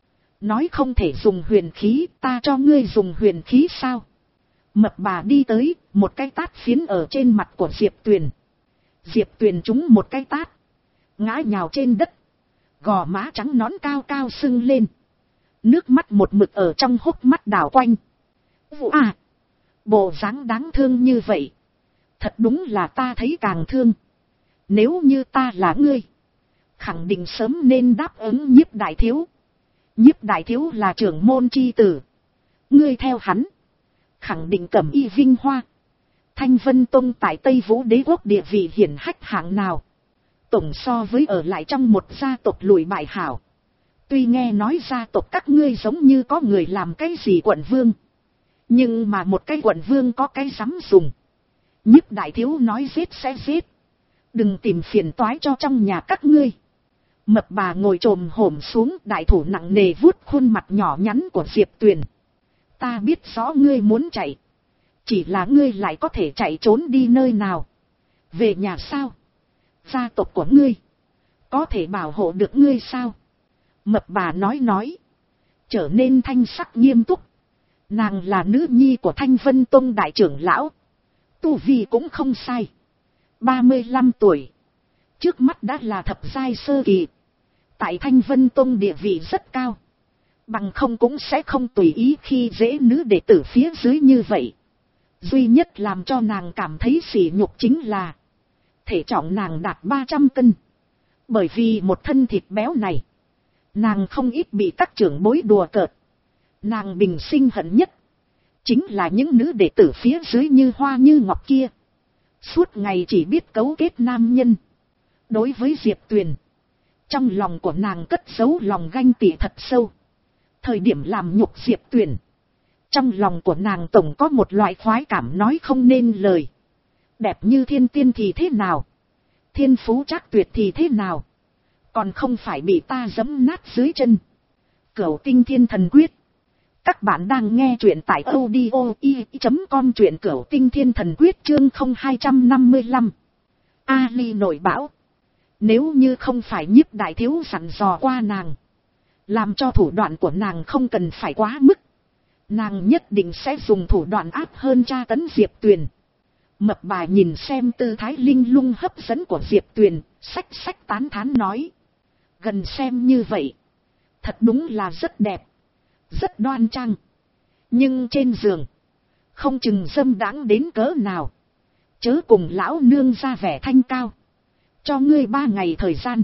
nói không thể dùng huyền khí, ta cho ngươi dùng huyền khí sao? Mập bà đi tới, một cái tát phiến ở trên mặt của Diệp Tuyền. Diệp Tuyền trúng một cái tát, ngã nhào trên đất, gò má trắng nõn cao cao sưng lên, nước mắt một mực ở trong hốc mắt đảo quanh. Vụ à, bộ dáng đáng thương như vậy, thật đúng là ta thấy càng thương. Nếu như ta là ngươi, khẳng định sớm nên đáp ứng Nhiếp đại thiếu. Nhiếp đại thiếu là trưởng môn chi tử, ngươi theo hắn, khẳng định cẩm y vinh hoa. Thanh Vân Tông tại Tây Vũ Đế quốc địa vị hiển hách hạng nào, tổng so với ở lại trong một gia tộc lùi bại hảo. Tuy nghe nói gia tộc các ngươi giống như có người làm cái gì quận vương, nhưng mà một cái quận vương có cái dám dùng. Nhiếp đại thiếu nói giết sẽ giết, đừng tìm phiền toái cho trong nhà các ngươi. Mập bà ngồi trồm hổm xuống, đại thủ nặng nề vuốt khuôn mặt nhỏ nhắn của Diệp Tuyền. Ta biết rõ ngươi muốn chạy, chỉ là ngươi lại có thể chạy trốn đi nơi nào? Về nhà sao? Gia tộc của ngươi có thể bảo hộ được ngươi sao? Mập bà nói nói, trở nên thanh sắc nghiêm túc. Nàng là nữ nhi của Thanh Vân Tông đại trưởng lão, tu vi cũng không sai, ba mươi lăm tuổi, trước mắt đã là thập giai sơ kỳ, tại Thanh Vân Tông địa vị rất cao, bằng không cũng sẽ không tùy ý khi dễ nữ đệ tử phía dưới như vậy. Duy nhất làm cho nàng cảm thấy sỉ nhục chính là thể trọng nàng đạt ba trăm cân. Bởi vì một thân thịt béo này, nàng không ít bị các trưởng bối đùa cợt. Nàng bình sinh hận nhất chính là những nữ đệ tử phía dưới như hoa như ngọc kia, suốt ngày chỉ biết cấu kết nam nhân. Đối với Diệp Tuyền, trong lòng của nàng cất giấu lòng ganh tị thật sâu. Thời điểm làm nhục Diệp Tuyền, trong lòng của nàng tổng có một loại khoái cảm nói không nên lời. Đẹp như thiên tiên thì thế nào, thiên phú trác tuyệt thì thế nào, còn không phải bị ta giẫm nát dưới chân. Cửu Tinh Thiên Thần Quyết. Các bạn đang nghe truyện tại audio i chấm com, truyện Cửu Tinh Thiên Thần Quyết chương không hai năm lăm. Ali nổi bão. Nếu như không phải Nhiếp đại thiếu dặn dò qua nàng, làm cho thủ đoạn của nàng không cần phải quá mức, nàng nhất định sẽ dùng thủ đoạn áp hơn tra tấn Diệp Tuyền. Mập bà nhìn xem tư thái linh lung hấp dẫn của Diệp Tuyền, xách xách tán thán nói, gần xem như vậy, thật đúng là rất đẹp, rất đoan trang, nhưng trên giường không chừng dâm đãng đến cỡ nào. Chớ cùng lão nương ra vẻ thanh cao, cho ngươi ba ngày thời gian,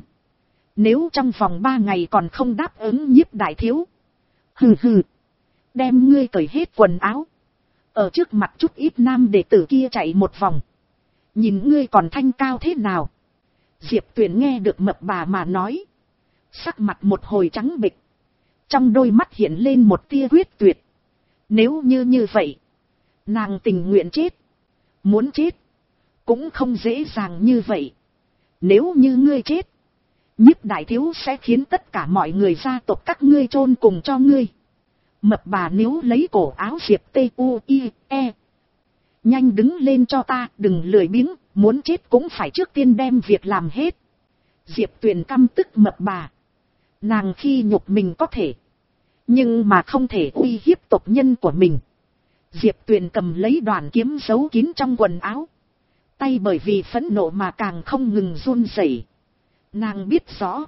nếu trong vòng ba ngày còn không đáp ứng Nhiếp đại thiếu, hừ hừ, đem ngươi cởi hết quần áo, ở trước mặt chút ít nam đệ tử kia chạy một vòng, nhìn ngươi còn thanh cao thế nào. Diệp Tuyền nghe được mập bà mà nói, sắc mặt một hồi trắng bệch, trong đôi mắt hiện lên một tia quyết tuyệt. Nếu như như vậy, nàng tình nguyện chết, muốn chết cũng không dễ dàng như vậy. Nếu như ngươi chết, Nhiếp đại thiếu sẽ khiến tất cả mọi người gia tộc các ngươi chôn cùng cho ngươi. Mập bà níu lấy cổ áo Diệp T U I E. Nhanh đứng lên cho ta, đừng lười biếng, muốn chết cũng phải trước tiên đem việc làm hết. Diệp Tuyền căm tức mập bà. Nàng khi nhục mình có thể, nhưng mà không thể uy hiếp tộc nhân của mình. Diệp Tuyền cầm lấy đoàn kiếm giấu kín trong quần áo. Tay bởi vì phẫn nộ mà càng không ngừng run rẩy. Nàng biết rõ,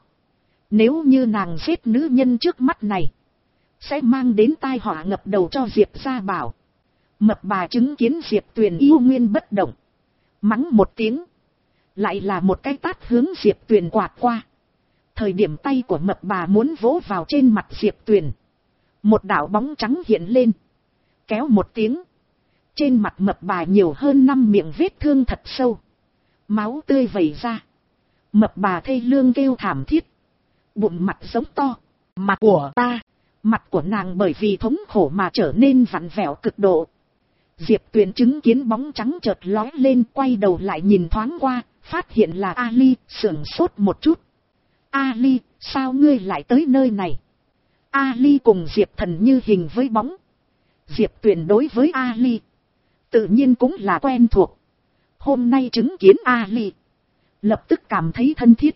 nếu như nàng giết nữ nhân trước mắt này, sẽ mang đến tai họa ngập đầu cho Diệp gia bảo. Mập bà chứng kiến Diệp Tuyền yêu nguyên bất động, mắng một tiếng, lại là một cái tát hướng Diệp Tuyền quạt qua. Thời điểm tay của mập bà muốn vỗ vào trên mặt Diệp Tuyền, một đạo bóng trắng hiện lên, kéo một tiếng, trên mặt mập bà nhiều hơn năm miệng vết thương thật sâu, máu tươi vẩy ra. Mập bà thê lương kêu thảm thiết, bụng mặt giống to. Mặt của ta, mặt của nàng bởi vì thống khổ mà trở nên vặn vẹo cực độ. Diệp Tuyền chứng kiến bóng trắng chợt lói lên, quay đầu lại nhìn thoáng qua, phát hiện là Ali, sửng sốt một chút. Ali, sao ngươi lại tới nơi này? Ali cùng Diệp Thần như hình với bóng. Diệp Tuyền đối với Ali tự nhiên cũng là quen thuộc. Hôm nay chứng kiến Ali, lập tức cảm thấy thân thiết.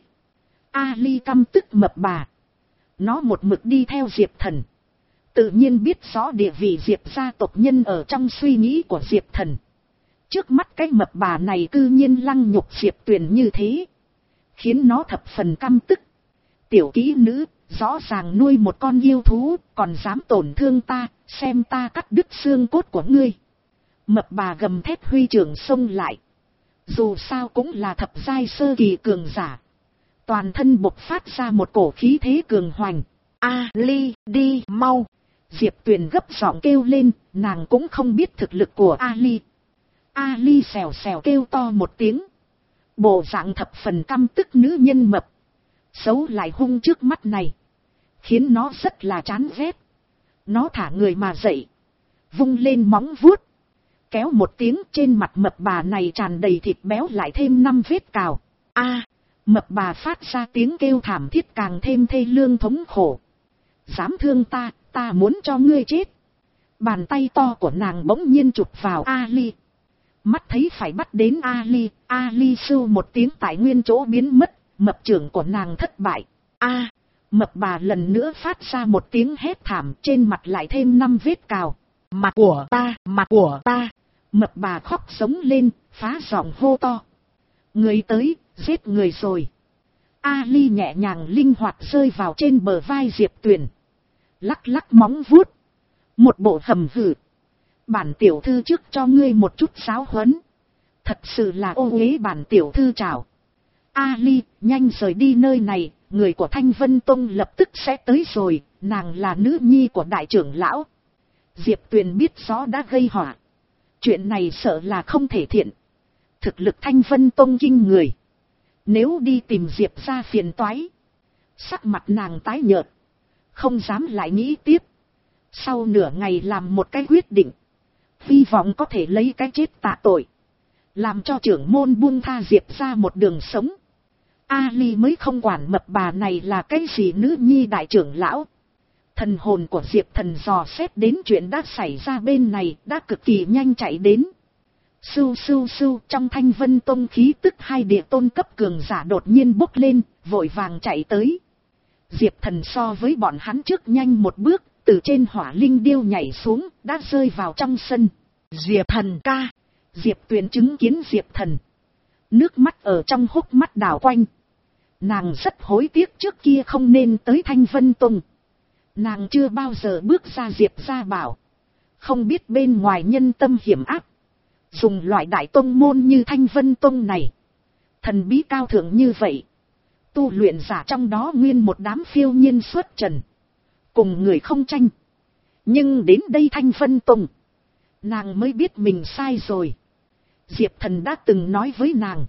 Ali căm tức mập bà. Nó một mực đi theo Diệp Thần, tự nhiên biết rõ địa vị Diệp gia tộc nhân ở trong suy nghĩ của Diệp Thần. Trước mắt cái mập bà này cư nhiên lăng nhục Diệp Tuyền như thế, khiến nó thập phần căm tức. Tiểu kỹ nữ, rõ ràng nuôi một con yêu thú, còn dám tổn thương ta, xem ta cắt đứt xương cốt của ngươi. Mập bà gầm thét huy trưởng xông lại. Dù sao cũng là thập giai sơ kỳ cường giả, toàn thân bộc phát ra một cổ khí thế cường hoành. Ali, đi mau! Diệp Tuyền gấp giọng kêu lên, nàng cũng không biết thực lực của Ali. Ali xèo xèo kêu to một tiếng, bộ dạng thập phần căm tức nữ nhân mập, xấu lại hung trước mắt này, khiến nó rất là chán ghét. Nó thả người mà dậy, vung lên móng vuốt, kéo một tiếng, trên mặt mập bà này tràn đầy thịt béo lại thêm năm vết cào. A, mập bà phát ra tiếng kêu thảm thiết càng thêm thê lương thống khổ. Dám thương ta, ta muốn cho ngươi chết. Bàn tay to của nàng bỗng nhiên chụp vào Ali. Mắt thấy phải bắt đến Ali, Ali sưu một tiếng tại nguyên chỗ biến mất, mập trưởng của nàng thất bại. A, mập bà lần nữa phát ra một tiếng hét thảm, trên mặt lại thêm năm vết cào. Mặt của ta, mặt của ta. Mập bà khóc sống lên, phá giọng hô to. Người tới, giết người rồi. Ali nhẹ nhàng linh hoạt rơi vào trên bờ vai Diệp Tuyền, lắc lắc móng vuốt, một bộ hầm hử. Bản tiểu thư trước cho ngươi một chút giáo huấn, thật sự là ô uế bản tiểu thư chào. Ali, nhanh rời đi nơi này, người của Thanh Vân Tông lập tức sẽ tới rồi, nàng là nữ nhi của đại trưởng lão. Diệp Tuyền biết rõ đã gây họa, chuyện này sợ là không thể thiện. Thực lực Thanh Vân Tông kinh người, nếu đi tìm Diệp ra phiền toái. Sắc mặt nàng tái nhợt, không dám lại nghĩ tiếp. Sau nửa ngày làm một cái quyết định, hy vọng có thể lấy cái chết tạ tội, làm cho trưởng môn buông tha Diệp ra một đường sống. Ali mới không quản mập bà này là cái gì nữ nhi đại trưởng lão. Thần hồn của Diệp Thần dò xét đến chuyện đã xảy ra bên này, đã cực kỳ nhanh chạy đến. Sưu sưu sưu, trong Thanh Vân Tông khí tức hai địa tôn cấp cường giả đột nhiên bốc lên, vội vàng chạy tới. Diệp Thần so với bọn hắn trước nhanh một bước, từ trên hỏa linh điêu nhảy xuống, đã rơi vào trong sân. Diệp Thần ca! Diệp Tuyền chứng kiến Diệp Thần, nước mắt ở trong hốc mắt đảo quanh. Nàng rất hối tiếc trước kia không nên tới Thanh Vân Tông. Nàng chưa bao giờ bước ra Diệp gia bảo, không biết bên ngoài nhân tâm hiểm ác. Dùng loại đại tông môn như Thanh Vân Tông này, thần bí cao thượng như vậy, tu luyện giả trong đó nguyên một đám phiêu nhiên xuất trần, cùng người không tranh. Nhưng đến đây Thanh Vân Tông, nàng mới biết mình sai rồi. Diệp Thần đã từng nói với nàng,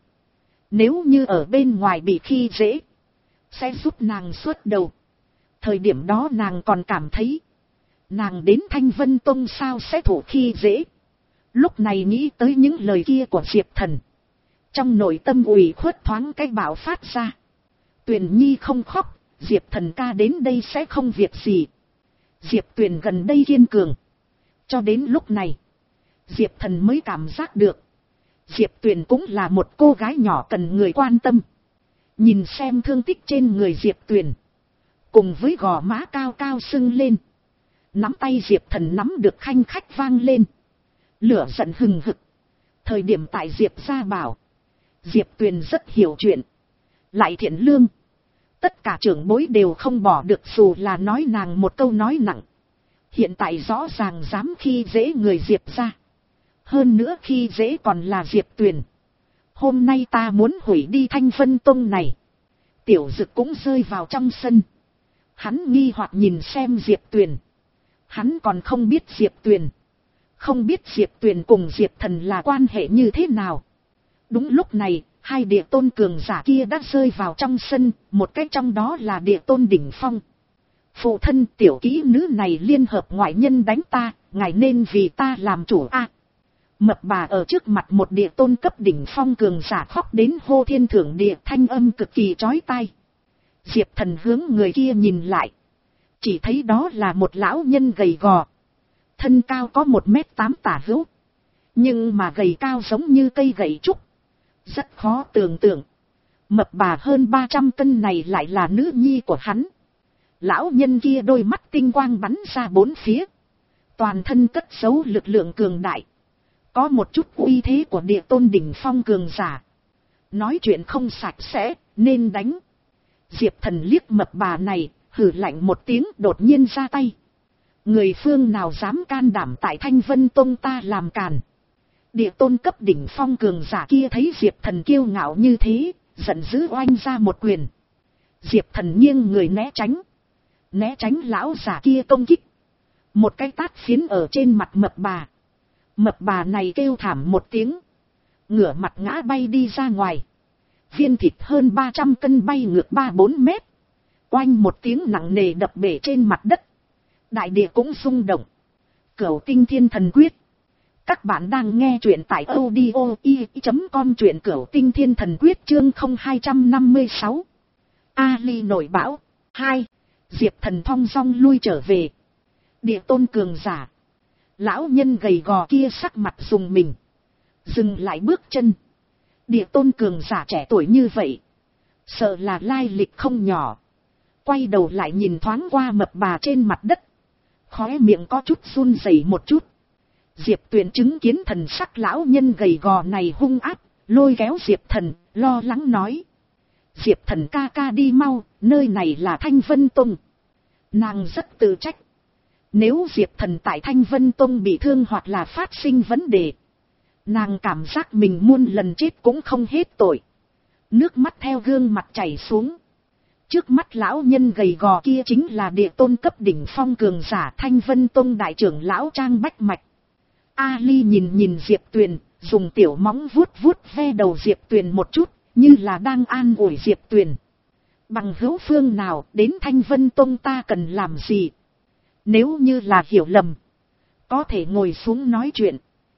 nếu như ở bên ngoài bị khi dễ, sẽ giúp nàng xuất đầu. Thời điểm đó nàng còn cảm thấy, nàng đến Thanh Vân Tông sao sẽ thủ khi dễ. Lúc này nghĩ tới những lời kia của Diệp Thần, trong nội tâm ủy khuất thoáng cái bạo phát ra. Tuyền Nhi không khóc, Diệp Thần ca đến đây sẽ không việc gì. Diệp Tuyền gần đây kiên cường. Cho đến lúc này, Diệp Thần mới cảm giác được. Diệp Tuyền cũng là một cô gái nhỏ cần người quan tâm. Nhìn xem thương tích trên người Diệp Tuyền. Cùng với gò má cao cao sưng lên. Nắm tay Diệp Thần nắm được khanh khách vang lên. Lửa giận hừng hực. Thời điểm tại Diệp gia bảo. Diệp Tuyền rất hiểu chuyện. Lại thiện lương. Tất cả trưởng bối đều không bỏ được dù là nói nàng một câu nói nặng. Hiện tại rõ ràng dám khi dễ người Diệp gia. Hơn nữa khi dễ còn là Diệp Tuyền. Hôm nay ta muốn hủy đi Thanh Vân Tông này. Tiểu Dực cũng rơi vào trong sân. Hắn nghi hoặc nhìn xem Diệp Tuyền. Hắn còn không biết Diệp Tuyền. Không biết Diệp Tuyền cùng Diệp Thần là quan hệ như thế nào. Đúng lúc này, hai địa tôn cường giả kia đã rơi vào trong sân, một cái trong đó là địa tôn đỉnh phong. Phụ thân tiểu kỹ nữ này liên hợp ngoại nhân đánh ta, ngài nên vì ta làm chủ a. À, mập bà ở trước mặt một địa tôn cấp đỉnh phong cường giả khóc đến hô thiên thượng địa, thanh âm cực kỳ chói tai. Diệp Thần hướng người kia nhìn lại. Chỉ thấy đó là một lão nhân gầy gò. Thân cao có một mét tám tả hữu. Nhưng mà gầy cao giống như cây gậy trúc. Rất khó tưởng tượng. Mập bà hơn ba trăm cân này lại là nữ nhi của hắn. Lão nhân kia đôi mắt tinh quang bắn ra bốn phía. Toàn thân cất giấu lực lượng cường đại. Có một chút uy thế của địa tôn đỉnh phong cường giả. Nói chuyện không sạch sẽ, nên đánh. Diệp Thần liếc mập bà này, hử lạnh một tiếng đột nhiên ra tay. Người phương nào dám can đảm tại Thanh Vân Tông ta làm càn. Địa tôn cấp đỉnh phong cường giả kia thấy Diệp Thần kiêu ngạo như thế, giận dữ oanh ra một quyền. Diệp Thần nghiêng người né tránh. Né tránh lão giả kia công kích. Một cái tát phiến ở trên mặt mập bà. Mập bà này kêu thảm một tiếng. Ngửa mặt ngã bay đi ra ngoài. Viên thịt hơn ba trăm cân bay ngược ba bốn mét. Oanh một tiếng nặng nề đập bể trên mặt đất. Đại địa cũng rung động. Cửu Tinh Thiên Thần Quyết. Các bạn đang nghe truyện tại audio i chấm com, truyện Cửu Tinh Thiên Thần Quyết chương không hai năm sáu. Ali nổi bão. hai. Diệp Thần thong dong lui trở về. Địa tôn cường giả. Lão nhân gầy gò kia sắc mặt rùng mình. Dừng lại bước chân. Địa tôn cường giả trẻ tuổi như vậy. Sợ là lai lịch không nhỏ. Quay đầu lại nhìn thoáng qua mập bà trên mặt đất. Khóe miệng có chút run rẩy một chút. Diệp Tuyền chứng kiến thần sắc lão nhân gầy gò này hung áp. Lôi kéo Diệp Thần, lo lắng nói. Diệp Thần ca ca đi mau, nơi này là Thanh Vân Tông. Nàng rất tự trách. Nếu Diệp Thần tại Thanh Vân Tông bị thương hoặc là phát sinh vấn đề. Nàng cảm giác mình muôn lần chết cũng không hết tội. Nước mắt theo gương mặt chảy xuống. Trước mắt lão nhân gầy gò kia chính là địa tôn cấp đỉnh phong cường giả Thanh Vân Tông đại trưởng lão Trang Bách Mạch. Ali nhìn nhìn Diệp Tuyền, dùng tiểu móng vuốt vuốt ve đầu Diệp Tuyền một chút, như là đang an ủi Diệp Tuyền. Bằng hữu phương nào đến Thanh Vân Tông ta cần làm gì? Nếu như là hiểu lầm, có thể ngồi xuống nói chuyện.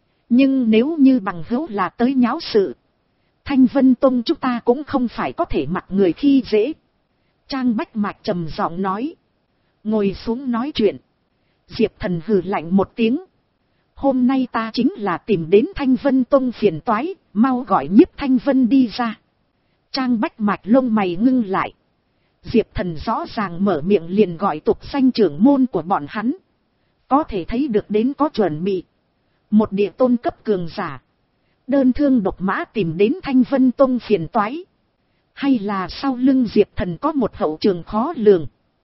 Nhưng nếu như bằng hữu là tới nháo sự, Thanh Vân Tông chúng ta cũng không phải có thể mặc người khi dễ. Trang Bách Mạch trầm giọng nói. Ngồi xuống nói chuyện. Diệp Thần hừ lạnh một tiếng. Hôm nay ta chính là tìm đến Thanh Vân Tông phiền toái, mau gọi Nhiếp Thanh Vân đi ra. Trang Bách Mạch lông mày ngưng lại. Diệp Thần rõ ràng mở miệng liền gọi tục danh trưởng môn của bọn hắn. Có thể thấy được đến có chuẩn bị. Một địa tôn cấp cường giả. Đơn thương độc mã tìm đến Thanh Vân Tông phiền toái. Hay là sau lưng Diệp Thần có một hậu trường khó lường.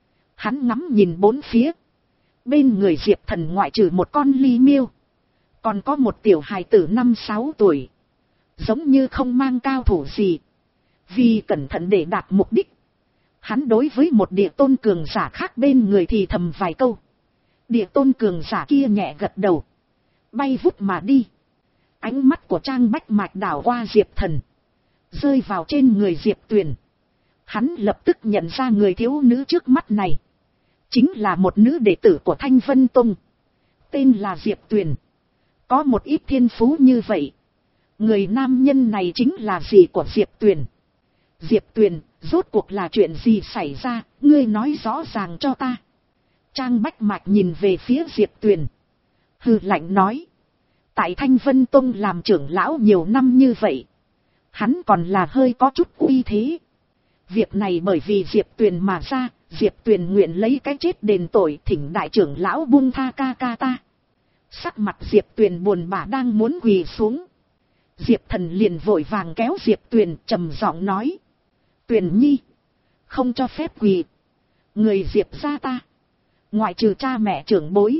Hắn ngắm nhìn bốn phía. Bên người Diệp Thần ngoại trừ một con ly miêu. Còn có một tiểu hài tử năm sáu tuổi. Giống như không mang cao thủ gì. Vì cẩn thận để đạt mục đích. Hắn đối với một địa tôn cường giả khác bên người thì thầm vài câu. Địa tôn cường giả kia nhẹ gật đầu. Bay vút mà đi. Ánh mắt của Trang Bách Mạch đảo qua Diệp Thần. Rơi vào trên người Diệp Tuyền. Hắn lập tức nhận ra người thiếu nữ trước mắt này. Chính là một nữ đệ tử của Thanh Vân Tông. Tên là Diệp Tuyền. Có một ít thiên phú như vậy. Người nam nhân này chính là dì của Diệp Tuyền. Diệp Tuyền, rốt cuộc là chuyện gì xảy ra, ngươi nói rõ ràng cho ta. Trang Bách Mạch nhìn về phía Diệp Tuyền. Hừ lạnh nói. Tại Thanh Vân Tông làm trưởng lão nhiều năm như vậy. Hắn còn là hơi có chút uy thế. Việc này bởi vì Diệp Tuyền mà ra. Diệp Tuyền nguyện lấy cái chết đền tội, thỉnh đại trưởng lão buông tha ca ca ta. Sắc mặt Diệp Tuyền buồn bã đang muốn quỳ xuống. Diệp Thần liền vội vàng kéo Diệp Tuyền trầm giọng nói. Tuyền nhi. Không cho phép quỳ. Người Diệp gia ta. Ngoại trừ cha mẹ trưởng bối.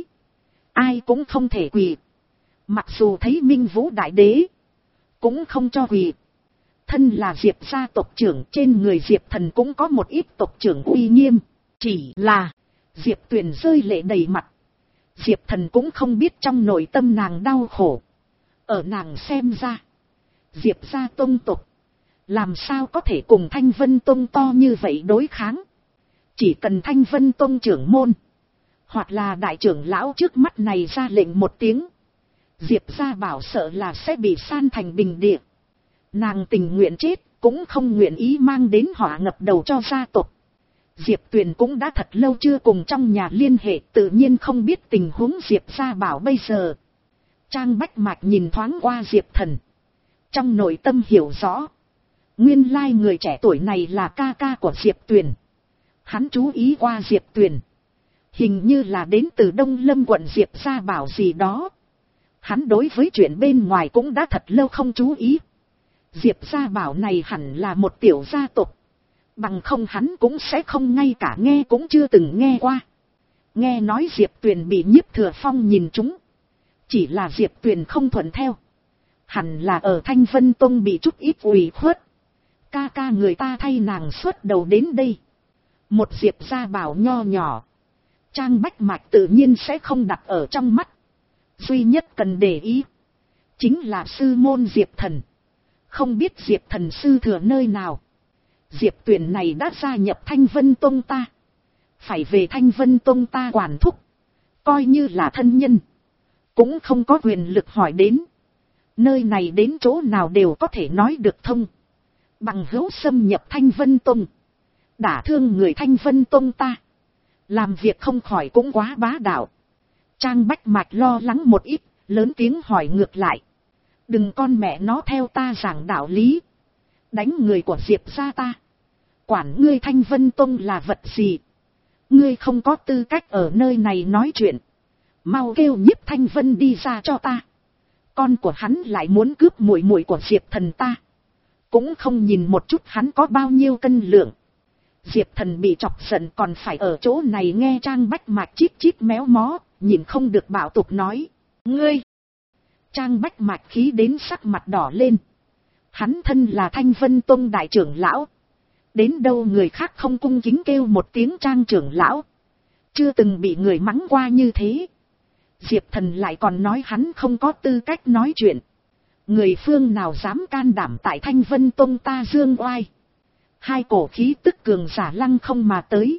Ai cũng không thể quỳ. Mặc dù thấy Minh Vũ Đại Đế. Cũng không cho quỳ. Thân là Diệp gia tộc trưởng, trên người Diệp Thần cũng có một ít tộc trưởng uy nghiêm. Chỉ là Diệp Tuyền rơi lệ đầy mặt. Diệp Thần cũng không biết trong nội tâm nàng đau khổ. Ở nàng xem ra, Diệp gia tông tộc làm sao có thể cùng Thanh Vân Tông to như vậy đối kháng. Chỉ cần Thanh Vân Tông trưởng môn hoặc là đại trưởng lão trước mắt này ra lệnh một tiếng, Diệp gia bảo sợ là sẽ bị san thành bình địa. Nàng tình nguyện chết, cũng không nguyện ý mang đến họa ngập đầu cho gia tộc. Diệp Tuyền cũng đã thật lâu chưa cùng trong nhà liên hệ, tự nhiên không biết tình huống Diệp gia bảo bây giờ. Trang Bách Mạch nhìn thoáng qua Diệp Thần. Trong nội tâm hiểu rõ. Nguyên lai người trẻ tuổi này là ca ca của Diệp Tuyền. Hắn chú ý qua Diệp Tuyền. Hình như là đến từ Đông Lâm quận Diệp gia bảo gì đó. Hắn đối với chuyện bên ngoài cũng đã thật lâu không chú ý. Diệp gia bảo này hẳn là một tiểu gia tộc. Bằng không hắn cũng sẽ không ngay cả nghe cũng chưa từng nghe qua. Nghe nói Diệp Tuyền bị Nhiếp Thừa Phong nhìn trúng. Chỉ là Diệp Tuyền không thuận theo. Hẳn là ở Thanh Vân Tông bị chút ít ủy khuất. Ca ca người ta thay nàng xuất đầu đến đây. Một Diệp gia bảo nho nhỏ. Trang Bách Mạch tự nhiên sẽ không đặt ở trong mắt. Duy nhất cần để ý. Chính là sư môn Diệp Thần. Không biết Diệp Thần sư thừa nơi nào. Diệp Tuyền này đã gia nhập Thanh Vân Tông ta. Phải về Thanh Vân Tông ta quản thúc. Coi như là thân nhân. Cũng không có quyền lực hỏi đến. Nơi này đến chỗ nào đều có thể nói được thông. Bằng hữu xâm nhập Thanh Vân Tông. Đả thương người Thanh Vân Tông ta. Làm việc không khỏi cũng quá bá đạo. Trang Bách Mạch lo lắng một ít, lớn tiếng hỏi ngược lại. Đừng con mẹ nó theo ta giảng đạo lý. Đánh người của Diệp gia ta. Quản ngươi Thanh Vân Tông là vật gì. Ngươi không có tư cách ở nơi này nói chuyện. Mau kêu Nhiếp Thanh Vân đi ra cho ta. Con của hắn lại muốn cướp muội muội của Diệp Thần ta. Cũng không nhìn một chút hắn có bao nhiêu cân lượng. Diệp Thần bị chọc giận còn phải ở chỗ này nghe Trang Bách Mạch chít chít méo mó. Nhìn không được bạo tục nói. Ngươi. Trang Bách Mạch khí đến sắc mặt đỏ lên. Hắn thân là Thanh Vân Tông đại trưởng lão. Đến đâu người khác không cung kính kêu một tiếng Trang trưởng lão. Chưa từng bị người mắng qua như thế. Diệp Thần lại còn nói hắn không có tư cách nói chuyện. Người phương nào dám can đảm tại Thanh Vân Tông ta dương oai. Hai cổ khí tức cường giả lăng không mà tới.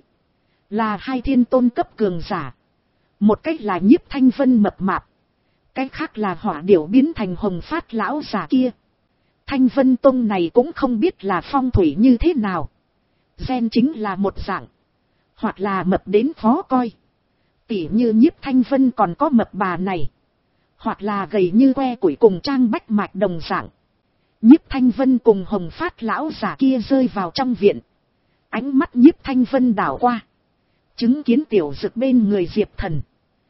Là hai thiên tôn cấp cường giả. Một cách là Nhiếp Thanh Vân mập mạp. Cái khác là hỏa điểu biến thành hồng phát lão già kia. Thanh Vân Tông này cũng không biết là phong thủy như thế nào. Gen chính là một dạng. Hoặc là mập đến khó coi. Tỉ như Nhiếp Thanh Vân còn có mập bà này. Hoặc là gầy như que củi cùng Trang Bách Mạch đồng dạng. Nhiếp Thanh Vân cùng hồng phát lão già kia rơi vào trong viện. Ánh mắt Nhiếp Thanh Vân đảo qua. Chứng kiến tiểu dực bên người Diệp Thần.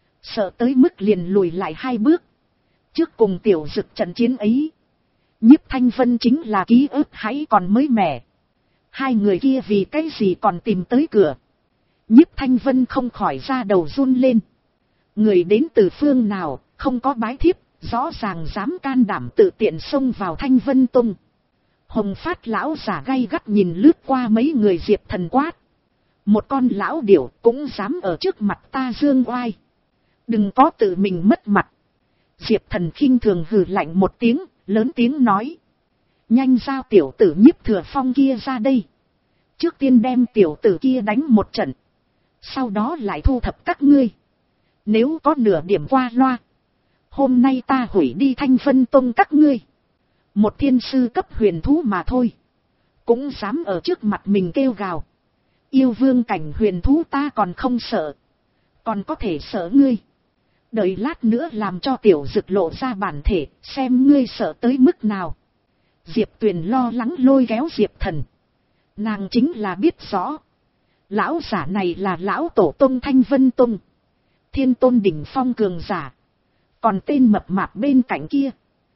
Sợ tới mức liền lùi lại hai bước. Trước cùng tiểu dực trận chiến ấy. Nhiếp Thanh Vân chính là ký ức hãy còn mới mẻ. Hai người kia vì cái gì còn tìm tới cửa. Nhiếp Thanh Vân không khỏi ra đầu run lên. Người đến từ phương nào, không có bái thiếp, rõ ràng dám can đảm tự tiện xông vào Thanh Vân Tông. Hồng phát lão giả gay gắt nhìn lướt qua mấy người Diệp Thần quát. Một con lão điểu cũng dám ở trước mặt ta dương oai. Đừng có tự mình mất mặt. Diệp Thần khinh thường hừ lạnh một tiếng, lớn tiếng nói. Nhanh giao tiểu tử Nhiếp Thừa Phong kia ra đây. Trước tiên đem tiểu tử kia đánh một trận. Sau đó lại thu thập các ngươi. Nếu có nửa điểm qua loa. Hôm nay ta hủy đi Thanh Vân Tông các ngươi. Một thiên sư cấp huyền thú mà thôi. Cũng dám ở trước mặt mình kêu gào. Yêu vương cảnh huyền thú ta còn không sợ. Còn có thể sợ ngươi. Đợi lát nữa làm cho tiểu dực lộ ra bản thể, xem ngươi sợ tới mức nào. Diệp Tuyền lo lắng lôi kéo Diệp Thần. Nàng chính là biết rõ. Lão giả này là lão tổ tông Thanh Vân Tông. Thiên tôn đỉnh phong cường giả. Còn tên mập mạp bên cạnh kia.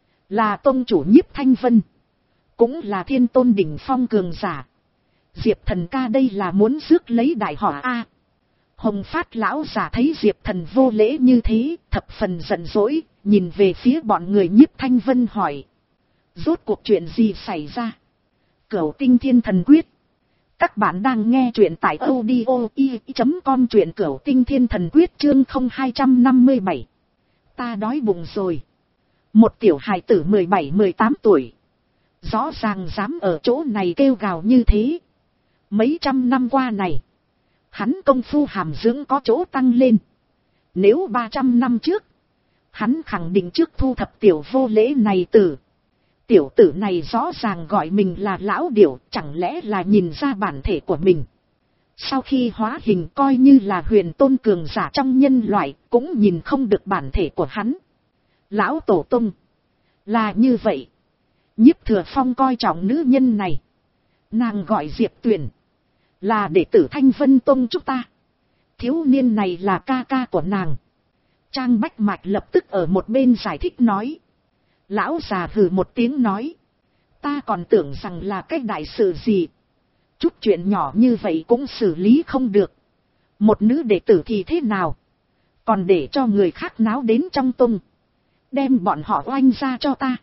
Là tông chủ Nhiếp Thanh Vân. Cũng là thiên tôn đỉnh phong cường giả. Diệp Thần ca đây là muốn rước lấy đại họa a. Hồng Phát lão giả thấy Diệp Thần vô lễ như thế, thập phần giận dỗi, nhìn về phía bọn người Nhiếp Thanh Vân hỏi. Rốt cuộc chuyện gì xảy ra? Cửu Tinh Thiên Thần Quyết. Các bạn đang nghe truyện tại audio i chấm com, truyện Cửu Tinh Thiên Thần Quyết chương không hai năm bảy. Ta đói bụng rồi. Một tiểu hài tử mười bảy mười tám tuổi. Rõ ràng dám ở chỗ này kêu gào như thế. Mấy trăm năm qua này. Hắn công phu hàm dưỡng có chỗ tăng lên. Nếu ba trăm năm trước. Hắn khẳng định trước thu thập tiểu vô lễ này tử. Tiểu tử này rõ ràng gọi mình là lão điểu, chẳng lẽ là nhìn ra bản thể của mình. Sau khi hóa hình coi như là huyền tôn cường giả trong nhân loại, cũng nhìn không được bản thể của hắn. Lão tổ tông. Là như vậy. Nhiếp Thừa Phong coi trọng nữ nhân này. Nàng gọi Diệp Tuyền. Là đệ tử Thanh Vân Tông chúng ta. Thiếu niên này là ca ca của nàng. Trang Bách Mạch lập tức ở một bên giải thích nói. Lão già hừ một tiếng nói. Ta còn tưởng rằng là cái đại sự gì. Chút chuyện nhỏ như vậy cũng xử lý không được. Một nữ đệ tử thì thế nào. Còn để cho người khác náo đến trong tông. Đem bọn họ oanh ra cho ta.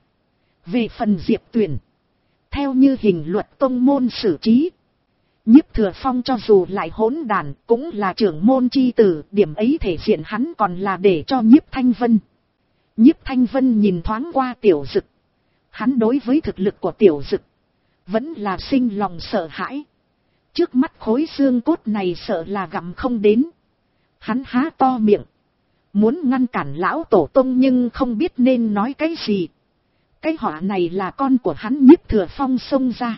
Về phần Diệp Tuyền. Theo như hình luật tông môn xử trí. Nhiếp Thừa Phong cho dù lại hỗn đàn cũng là trưởng môn chi tử. Điểm ấy thể diện hắn còn là để cho Nhiếp Thanh Vân. Nhiếp Thanh Vân nhìn thoáng qua tiểu dực. Hắn đối với thực lực của tiểu dực. Vẫn là sinh lòng sợ hãi. Trước mắt khối xương cốt này sợ là gặm không đến. Hắn há to miệng. Muốn ngăn cản lão tổ tông nhưng không biết nên nói cái gì. Cái họa này là con của hắn Nhiếp Thừa Phong xông ra.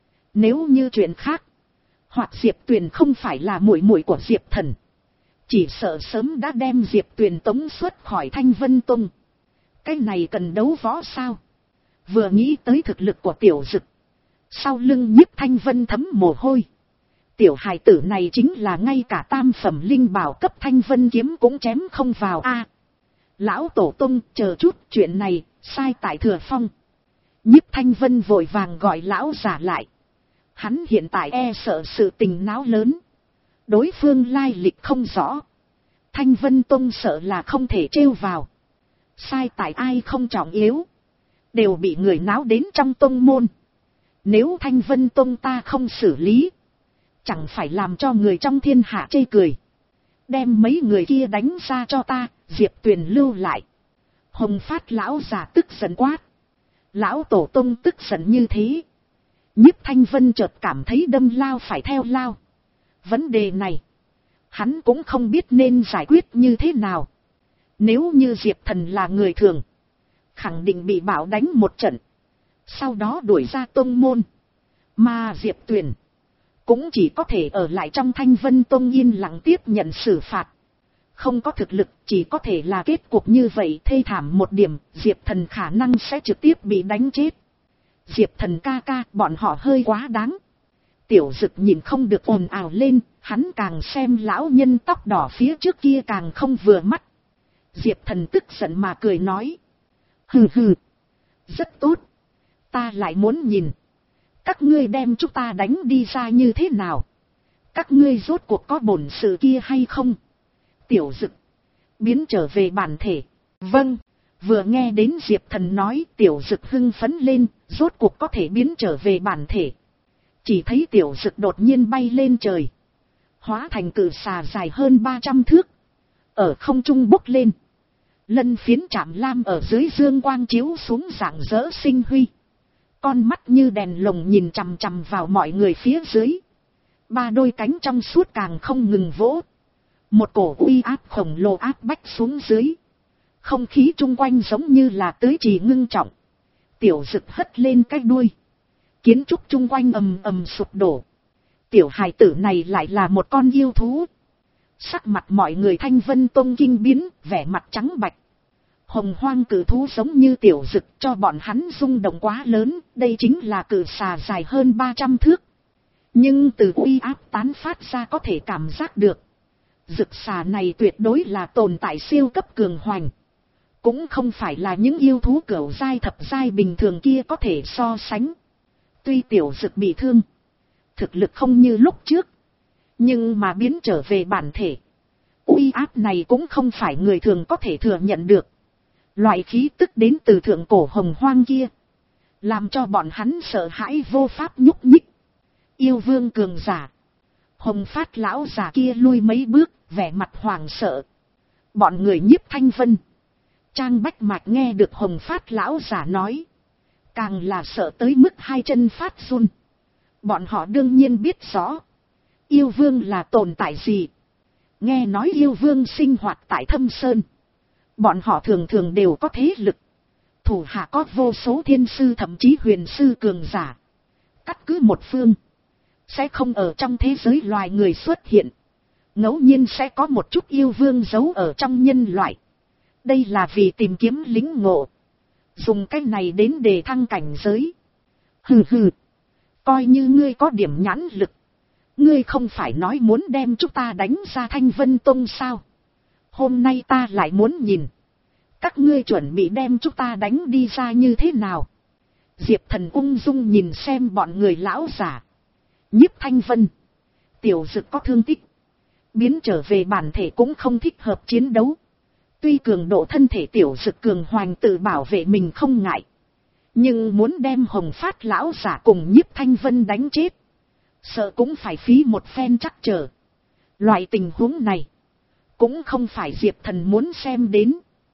Nếu như chuyện khác. Hoặc Diệp Tuyền không phải là muội muội của Diệp Thần. Chỉ sợ sớm đã đem Diệp Tuyền tống xuất khỏi Thanh Vân Tông. Cái này cần đấu võ sao? Vừa nghĩ tới thực lực của tiểu dực. Sau lưng Nhiếp Thanh Vân thấm mồ hôi. Tiểu hài tử này chính là ngay cả tam phẩm linh bảo cấp Thanh Vân kiếm cũng chém không vào a. Lão tổ tông chờ chút, chuyện này sai tại Thừa Phong. Nhiếp Thanh Vân vội vàng gọi lão giả lại. Hắn hiện tại e sợ sự tình náo lớn. Đối phương lai lịch không rõ. Thanh Vân Tông sợ là không thể trêu vào. Sai tại ai không trọng yếu. Đều bị người náo đến trong tông môn. Nếu Thanh Vân Tông ta không xử lý. Chẳng phải làm cho người trong thiên hạ chê cười. Đem mấy người kia đánh ra cho ta. Diệp Tuyền lưu lại. Hồng Phát lão giả tức giận quát. Lão tổ tông tức giận như thế. Nhiếp Thanh Vân chợt cảm thấy đâm lao phải theo lao. Vấn đề này. Hắn cũng không biết nên giải quyết như thế nào. Nếu như Diệp Thần là người thường. Khẳng định bị bảo đánh một trận. Sau đó đuổi ra tông môn. Mà Diệp Tuyền. Cũng chỉ có thể ở lại trong Thanh Vân Tông yên lặng tiếp nhận xử phạt. Không có thực lực chỉ có thể là kết cục như vậy thê thảm một điểm. Diệp Thần khả năng sẽ trực tiếp bị đánh chết. Diệp Thần ca ca bọn họ hơi quá đáng. Tiểu dực nhìn không được ồn ào lên. Hắn càng xem lão nhân tóc đỏ phía trước kia càng không vừa mắt. Diệp Thần tức giận mà cười nói. Hừ hừ. Rất tốt. Ta lại muốn nhìn. Các ngươi đem chúng ta đánh đi ra như thế nào? Các ngươi rốt cuộc có bổn sự kia hay không? Tiểu dực. Biến trở về bản thể. Vâng. Vừa nghe đến Diệp Thần nói tiểu dực hưng phấn lên. Rốt cuộc có thể biến trở về bản thể. Chỉ thấy tiểu dực đột nhiên bay lên trời. Hóa thành cự xà dài hơn ba trăm thước. Ở không trung bốc lên. Lân phiến chạm lam ở dưới dương quang chiếu xuống rạng rỡ sinh huy. Con mắt như đèn lồng nhìn chằm chằm vào mọi người phía dưới. Ba đôi cánh trong suốt càng không ngừng vỗ. Một cổ uy áp khổng lồ áp bách xuống dưới. Không khí chung quanh giống như là tưới trì ngưng trọng. Tiểu dực hất lên cái đuôi. Kiến trúc chung quanh ầm ầm sụp đổ. Tiểu hài tử này lại là một con yêu thú. Sắc mặt mọi người Thanh Vân Tông kinh biến, vẻ mặt trắng bạch. Hồng hoang cử thú giống như tiểu dực, cho bọn hắn rung động quá lớn, đây chính là cử xà dài hơn ba trăm thước. Nhưng từ uy áp tán phát ra có thể cảm giác được. Dực xà này tuyệt đối là tồn tại siêu cấp cường hoành. Cũng không phải là những yêu thú cửu giai thập giai bình thường kia có thể so sánh. Tuy tiểu dực bị thương, thực lực không như lúc trước, nhưng mà biến trở về bản thể. Uy áp này cũng không phải người thường có thể thừa nhận được. Loại khí tức đến từ thượng cổ hồng hoang kia, làm cho bọn hắn sợ hãi vô pháp nhúc nhích. Yêu vương cường giả. Hồng Phát lão già kia lui mấy bước, vẻ mặt hoảng sợ. Bọn người Nhiếp Thanh Vân, Trang Bách Mạch nghe được Hồng Phát lão già nói, càng là sợ tới mức hai chân phát run. Bọn họ đương nhiên biết rõ, yêu vương là tồn tại gì. Nghe nói yêu vương sinh hoạt tại Thâm Sơn, bọn họ thường thường đều có thế lực. Thủ hạ có vô số thiên sư thậm chí huyền sư cường giả. Cắt cứ một phương, sẽ không ở trong thế giới loài người xuất hiện. Ngẫu nhiên sẽ có một chút yêu vương giấu ở trong nhân loại. Đây là vì tìm kiếm lính ngộ, dùng cách này đến đề thăng cảnh giới. Hừ hừ, coi như ngươi có điểm nhãn lực, ngươi không phải nói muốn đem chúng ta đánh ra Thanh Vân Tông sao? Hôm nay ta lại muốn nhìn, các ngươi chuẩn bị đem chúng ta đánh đi ra như thế nào? Diệp Thần ung dung nhìn xem bọn người lão giả. Nhiếp Thanh Vân, tiểu dực có thương tích, biến trở về bản thể cũng không thích hợp chiến đấu. Tuy cường độ thân thể tiểu dực cường hoành tự bảo vệ mình không ngại, nhưng muốn đem Hồng Phát lão giả cùng Nhiếp Thanh Vân đánh chết, sợ cũng phải phí một phen chắc trở. Loại tình huống này, cũng không phải Diệp Thần muốn xem đến.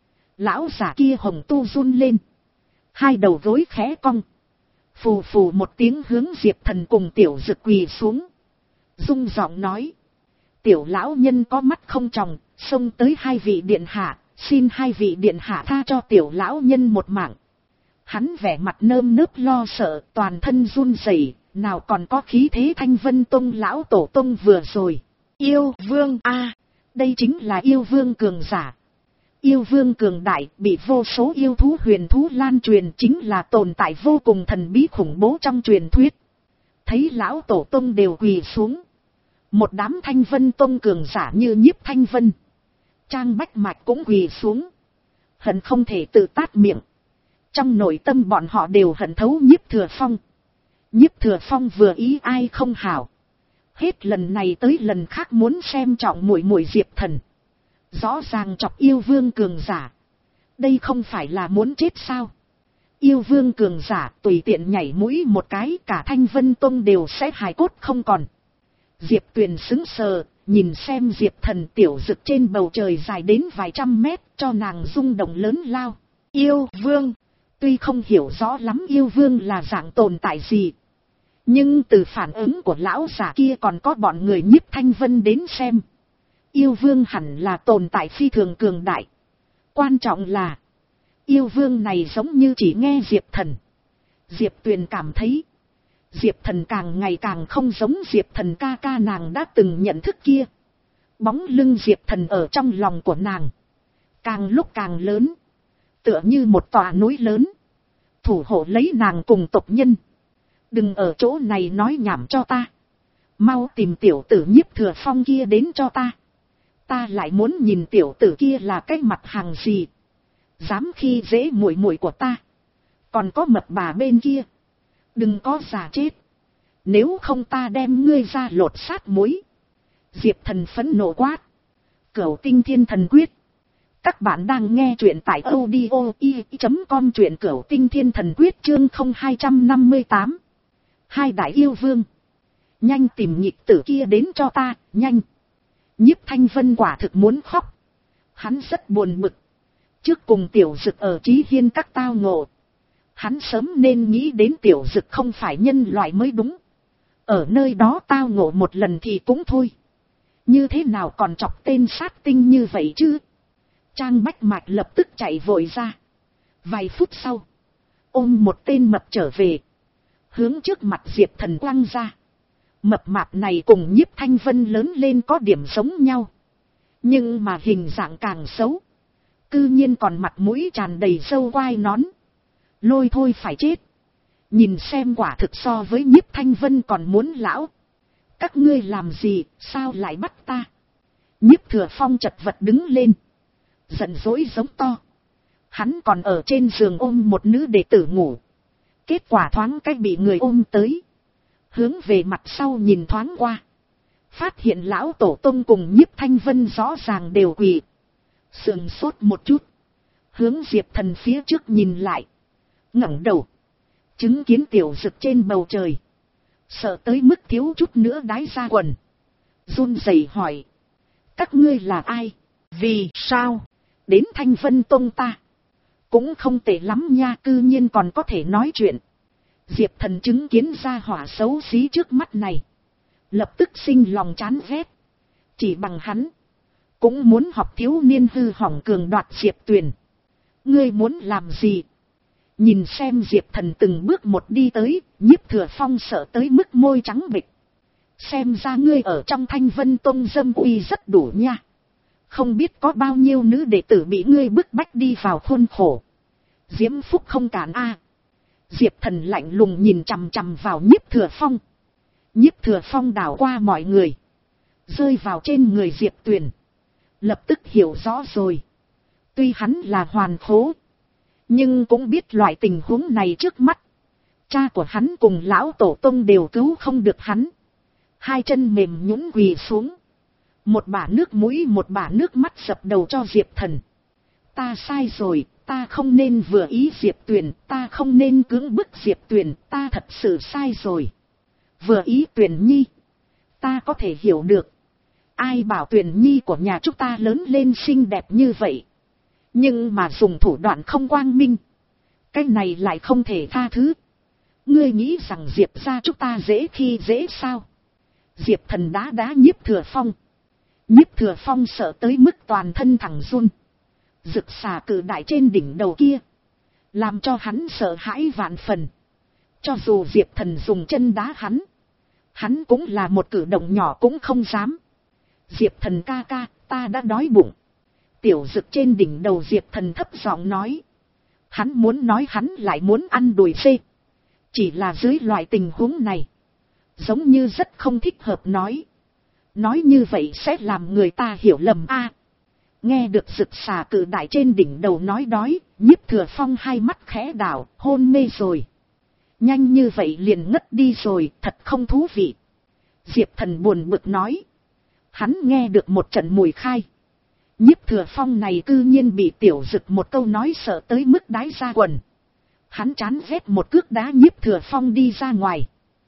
Lão giả kia hồng tu run lên, hai đầu gối khẽ cong, phù phù một tiếng hướng Diệp Thần cùng tiểu dực quỳ xuống, rung giọng nói: tiểu lão nhân có mắt không tròng, xông tới hai vị điện hạ, xin hai vị điện hạ tha cho tiểu lão nhân một mạng. Hắn vẻ mặt nơm nớp lo sợ, toàn thân run rẩy, nào còn có khí thế Thanh Vân Tông lão tổ tông vừa rồi. Yêu vương a, à, đây chính là yêu vương cường giả. Yêu vương cường đại, bị vô số yêu thú huyền thú lan truyền, chính là tồn tại vô cùng thần bí khủng bố trong truyền thuyết. Thấy lão tổ tông đều quỳ xuống, một đám Thanh Vân Tông cường giả như Nhiếp Thanh Vân, Trang Bách Mạch cũng quỳ xuống, hận không thể tự tát miệng. Trong nội tâm bọn họ đều hận thấu Nhiếp Thừa Phong. Nhiếp Thừa Phong vừa ý ai không hảo, hết lần này tới lần khác muốn xem trọng muội muội Diệp Thần. Rõ ràng chọc yêu vương cường giả, đây không phải là muốn chết sao? Yêu vương cường giả tùy tiện nhảy mũi một cái, cả Thanh Vân Tông đều sẽ hài cốt không còn. Diệp Tuyền sững sờ, nhìn xem Diệp Thần tiểu dực trên bầu trời dài đến vài trăm mét, cho nàng rung động lớn lao. Yêu vương, tuy không hiểu rõ lắm yêu vương là dạng tồn tại gì, nhưng từ phản ứng của lão giả kia còn có bọn người Nhiếp Thanh Vân đến xem, yêu vương hẳn là tồn tại phi thường cường đại. Quan trọng là, yêu vương này giống như chỉ nghe Diệp Thần. Diệp Tuyền cảm thấy, Diệp Thần càng ngày càng không giống Diệp Thần ca ca nàng đã từng nhận thức kia. Bóng lưng Diệp Thần ở trong lòng của nàng, càng lúc càng lớn, tựa như một tòa núi lớn, thủ hộ lấy nàng cùng tộc nhân. Đừng ở chỗ này nói nhảm cho ta, mau tìm tiểu tử Nhiếp Thừa Phong kia đến cho ta. Ta lại muốn nhìn tiểu tử kia là cái mặt hàng gì, dám khi dễ muội muội của ta. Còn có mập bà bên kia, đừng có giả chết, nếu không ta đem ngươi ra lột sát muối. Diệp Thần phẫn nộ quát. Cửu Tinh Thiên Thần Quyết. Các bạn đang nghe truyện tại audio i chấm com, truyện Cửu Tinh Thiên Thần Quyết chương không hai năm tám. Hai đại yêu vương, nhanh tìm nhịp tử kia đến cho ta, nhanh. Nhiếp Thanh Vân quả thực muốn khóc. Hắn rất buồn bực. Trước cùng tiểu dực ở Chí Hiên các tao ngộ, hắn sớm nên nghĩ đến tiểu dực không phải nhân loại mới đúng. Ở nơi đó tao ngộ một lần thì cũng thôi, như thế nào còn chọc tên sát tinh như vậy chứ? Trang Bách Mạch lập tức chạy vội ra. Vài phút sau, ôm một tên mập trở về, hướng trước mặt Diệp Thần quăng ra. Mập mạp này cùng Nhiếp Thanh Vân lớn lên có điểm giống nhau, Nhưng mà hình dạng càng xấu. Cư nhiên còn mặt mũi tràn đầy râu quai nón. Lôi thôi phải chết. Nhìn xem quả thực so với Nhiếp Thanh Vân còn muốn lão. Các ngươi làm gì, sao lại bắt ta? Nhiếp Thừa Phong chật vật đứng lên. Giận dỗi giống to. Hắn còn ở trên giường ôm một nữ đệ tử ngủ. Kết quả thoáng cách bị người ôm tới. Hướng về mặt sau nhìn thoáng qua. Phát hiện lão tổ tông cùng Nhiếp Thanh Vân rõ ràng đều quỳ. Sườn sốt một chút. Hướng Diệp Thần phía trước nhìn lại. Ngẩng đầu. Chứng kiến Tiểu Dực trên bầu trời. Sợ tới mức thiếu chút nữa đái ra quần. Run rẩy hỏi. Các ngươi là ai? Vì sao? Đến Thanh Vân Tông ta. Cũng không tệ lắm nha, cư nhiên còn có thể nói chuyện. Diệp Thần chứng kiến ra hỏa xấu xí trước mắt này. Lập tức sinh lòng chán ghét. Chỉ bằng hắn. Cũng muốn học thiếu niên hư hỏng cường đoạt Diệp Tuyền. Ngươi muốn làm gì? Nhìn xem Diệp Thần từng bước một đi tới, Nhiếp Thừa Phong sợ tới mức môi trắng bệch. Xem ra ngươi ở trong Thanh Vân Tông dâm uy rất đủ nha. Không biết có bao nhiêu nữ đệ tử bị ngươi bức bách đi vào khuôn khổ. Diễm Phúc không cản a. Diệp Thần lạnh lùng nhìn chằm chằm vào Nhiếp Thừa Phong. Nhiếp Thừa Phong đảo qua mọi người. Rơi vào trên người Diệp Tuyền. Lập tức hiểu rõ rồi. Tuy hắn là hoàn khố. Nhưng cũng biết loại tình huống này trước mắt. Cha của hắn cùng lão tổ tông đều cứu không được hắn. Hai chân mềm nhũn quỳ xuống. Một bả nước mũi một bả nước mắt sập đầu cho Diệp Thần. Ta sai rồi, ta không nên vừa ý Diệp Tuyền, ta không nên cưỡng bức Diệp Tuyền, ta thật sự sai rồi. Vừa ý Tuyền Nhi. Ta có thể hiểu được. Ai bảo Tuyền Nhi của nhà chúng ta lớn lên xinh đẹp như vậy. Nhưng mà dùng thủ đoạn không quang minh. Cái này lại không thể tha thứ. Ngươi nghĩ rằng Diệp gia chúng ta dễ khi dễ sao? Diệp Thần đá đá Nhiếp Thừa Phong. Nhiếp Thừa Phong sợ tới mức toàn thân thẳng run. Rực xà cử đại trên đỉnh đầu kia. Làm cho hắn sợ hãi vạn phần. Cho dù Diệp Thần dùng chân đá hắn. Hắn cũng là một cử động nhỏ cũng không dám. Diệp Thần ca ca, ta đã đói bụng. Tiểu Dực trên đỉnh đầu Diệp Thần thấp giọng nói. Hắn muốn nói hắn lại muốn ăn đùi dê. Chỉ là dưới loại tình huống này. Giống như rất không thích hợp nói. Nói như vậy sẽ làm người ta hiểu lầm a. Nghe được Dực xà cử đại trên đỉnh đầu nói đói, Nhiếp Thừa Phong hai mắt khẽ đảo, hôn mê rồi. Nhanh như vậy liền ngất đi rồi, thật không thú vị. Diệp Thần buồn bực nói. Hắn nghe được một trận mùi khai. Nhiếp Thừa Phong này cư nhiên bị Tiểu Dực một câu nói sợ tới mức đái ra quần. Hắn chán ghét một cước đá Nhiếp Thừa Phong đi ra ngoài.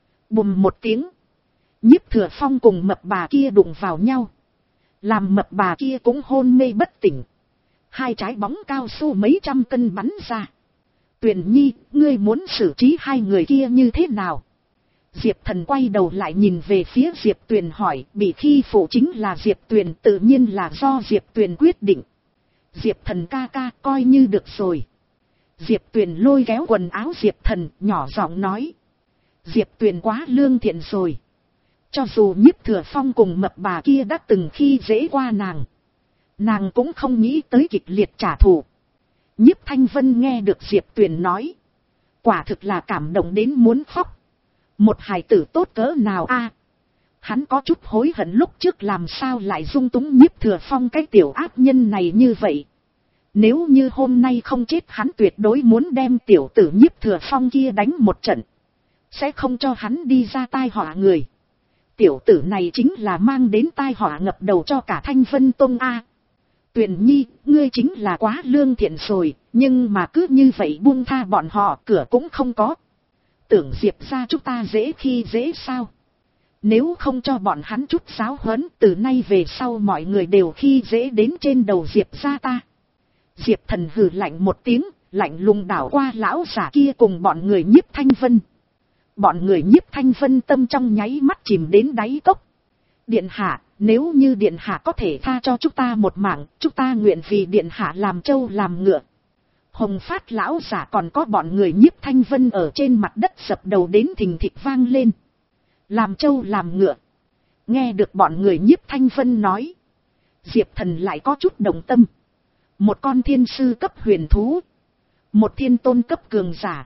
Bùm một tiếng. Nhiếp Thừa Phong cùng mập bà kia đụng vào nhau. Làm mập bà kia cũng hôn mê bất tỉnh. Hai trái bóng cao su mấy trăm cân bắn ra. Tuyền Nhi, ngươi muốn xử trí hai người kia như thế nào? Diệp Thần quay đầu lại nhìn về phía Diệp Tuyền hỏi, bị khi phụ chính là Diệp Tuyền, tự nhiên là do Diệp Tuyền quyết định. Diệp Thần ca ca, coi như được rồi. Diệp Tuyền lôi kéo quần áo Diệp Thần, nhỏ giọng nói. Diệp Tuyền quá lương thiện rồi. Cho dù Nhiếp Thừa Phong cùng mập bà kia đã từng khi dễ qua nàng. Nàng cũng không nghĩ tới kịch liệt trả thù. Nhiếp Thanh Vân nghe được Diệp Tuyền nói. Quả thực là cảm động đến muốn khóc. Một hài tử tốt cỡ nào a? Hắn có chút hối hận lúc trước làm sao lại dung túng Nhiếp Thừa Phong cái tiểu ác nhân này như vậy. Nếu như hôm nay không chết hắn tuyệt đối muốn đem tiểu tử Nhiếp Thừa Phong kia đánh một trận. Sẽ không cho hắn đi ra tai họa người. Tiểu tử này chính là mang đến tai họa ngập đầu cho cả Thanh Vân Tông a. Tuyền Nhi, ngươi chính là quá lương thiện rồi, nhưng mà cứ như vậy buông tha bọn họ, cửa cũng không có. Tưởng Diệp gia chúng ta dễ khi dễ sao? Nếu không cho bọn hắn chút giáo huấn, từ nay về sau mọi người đều khi dễ đến trên đầu Diệp gia ta. Diệp Thần hừ lạnh một tiếng, lạnh lùng đảo qua lão giả kia cùng bọn người Nhiếp Thanh Vân. Bọn người Nhiếp Thanh Vân tâm trong nháy mắt chìm đến đáy cốc. Điện hạ, nếu như điện hạ có thể tha cho chúng ta một mạng, chúng ta nguyện vì điện hạ làm trâu làm ngựa. Hồng Phát lão giả còn có bọn người Nhiếp Thanh Vân ở trên mặt đất sập đầu đến thình thịch vang lên. Làm trâu làm ngựa. Nghe được bọn người Nhiếp Thanh Vân nói. Diệp Thần lại có chút động tâm. Một con thiên sư cấp huyền thú, một thiên tôn cấp cường giả,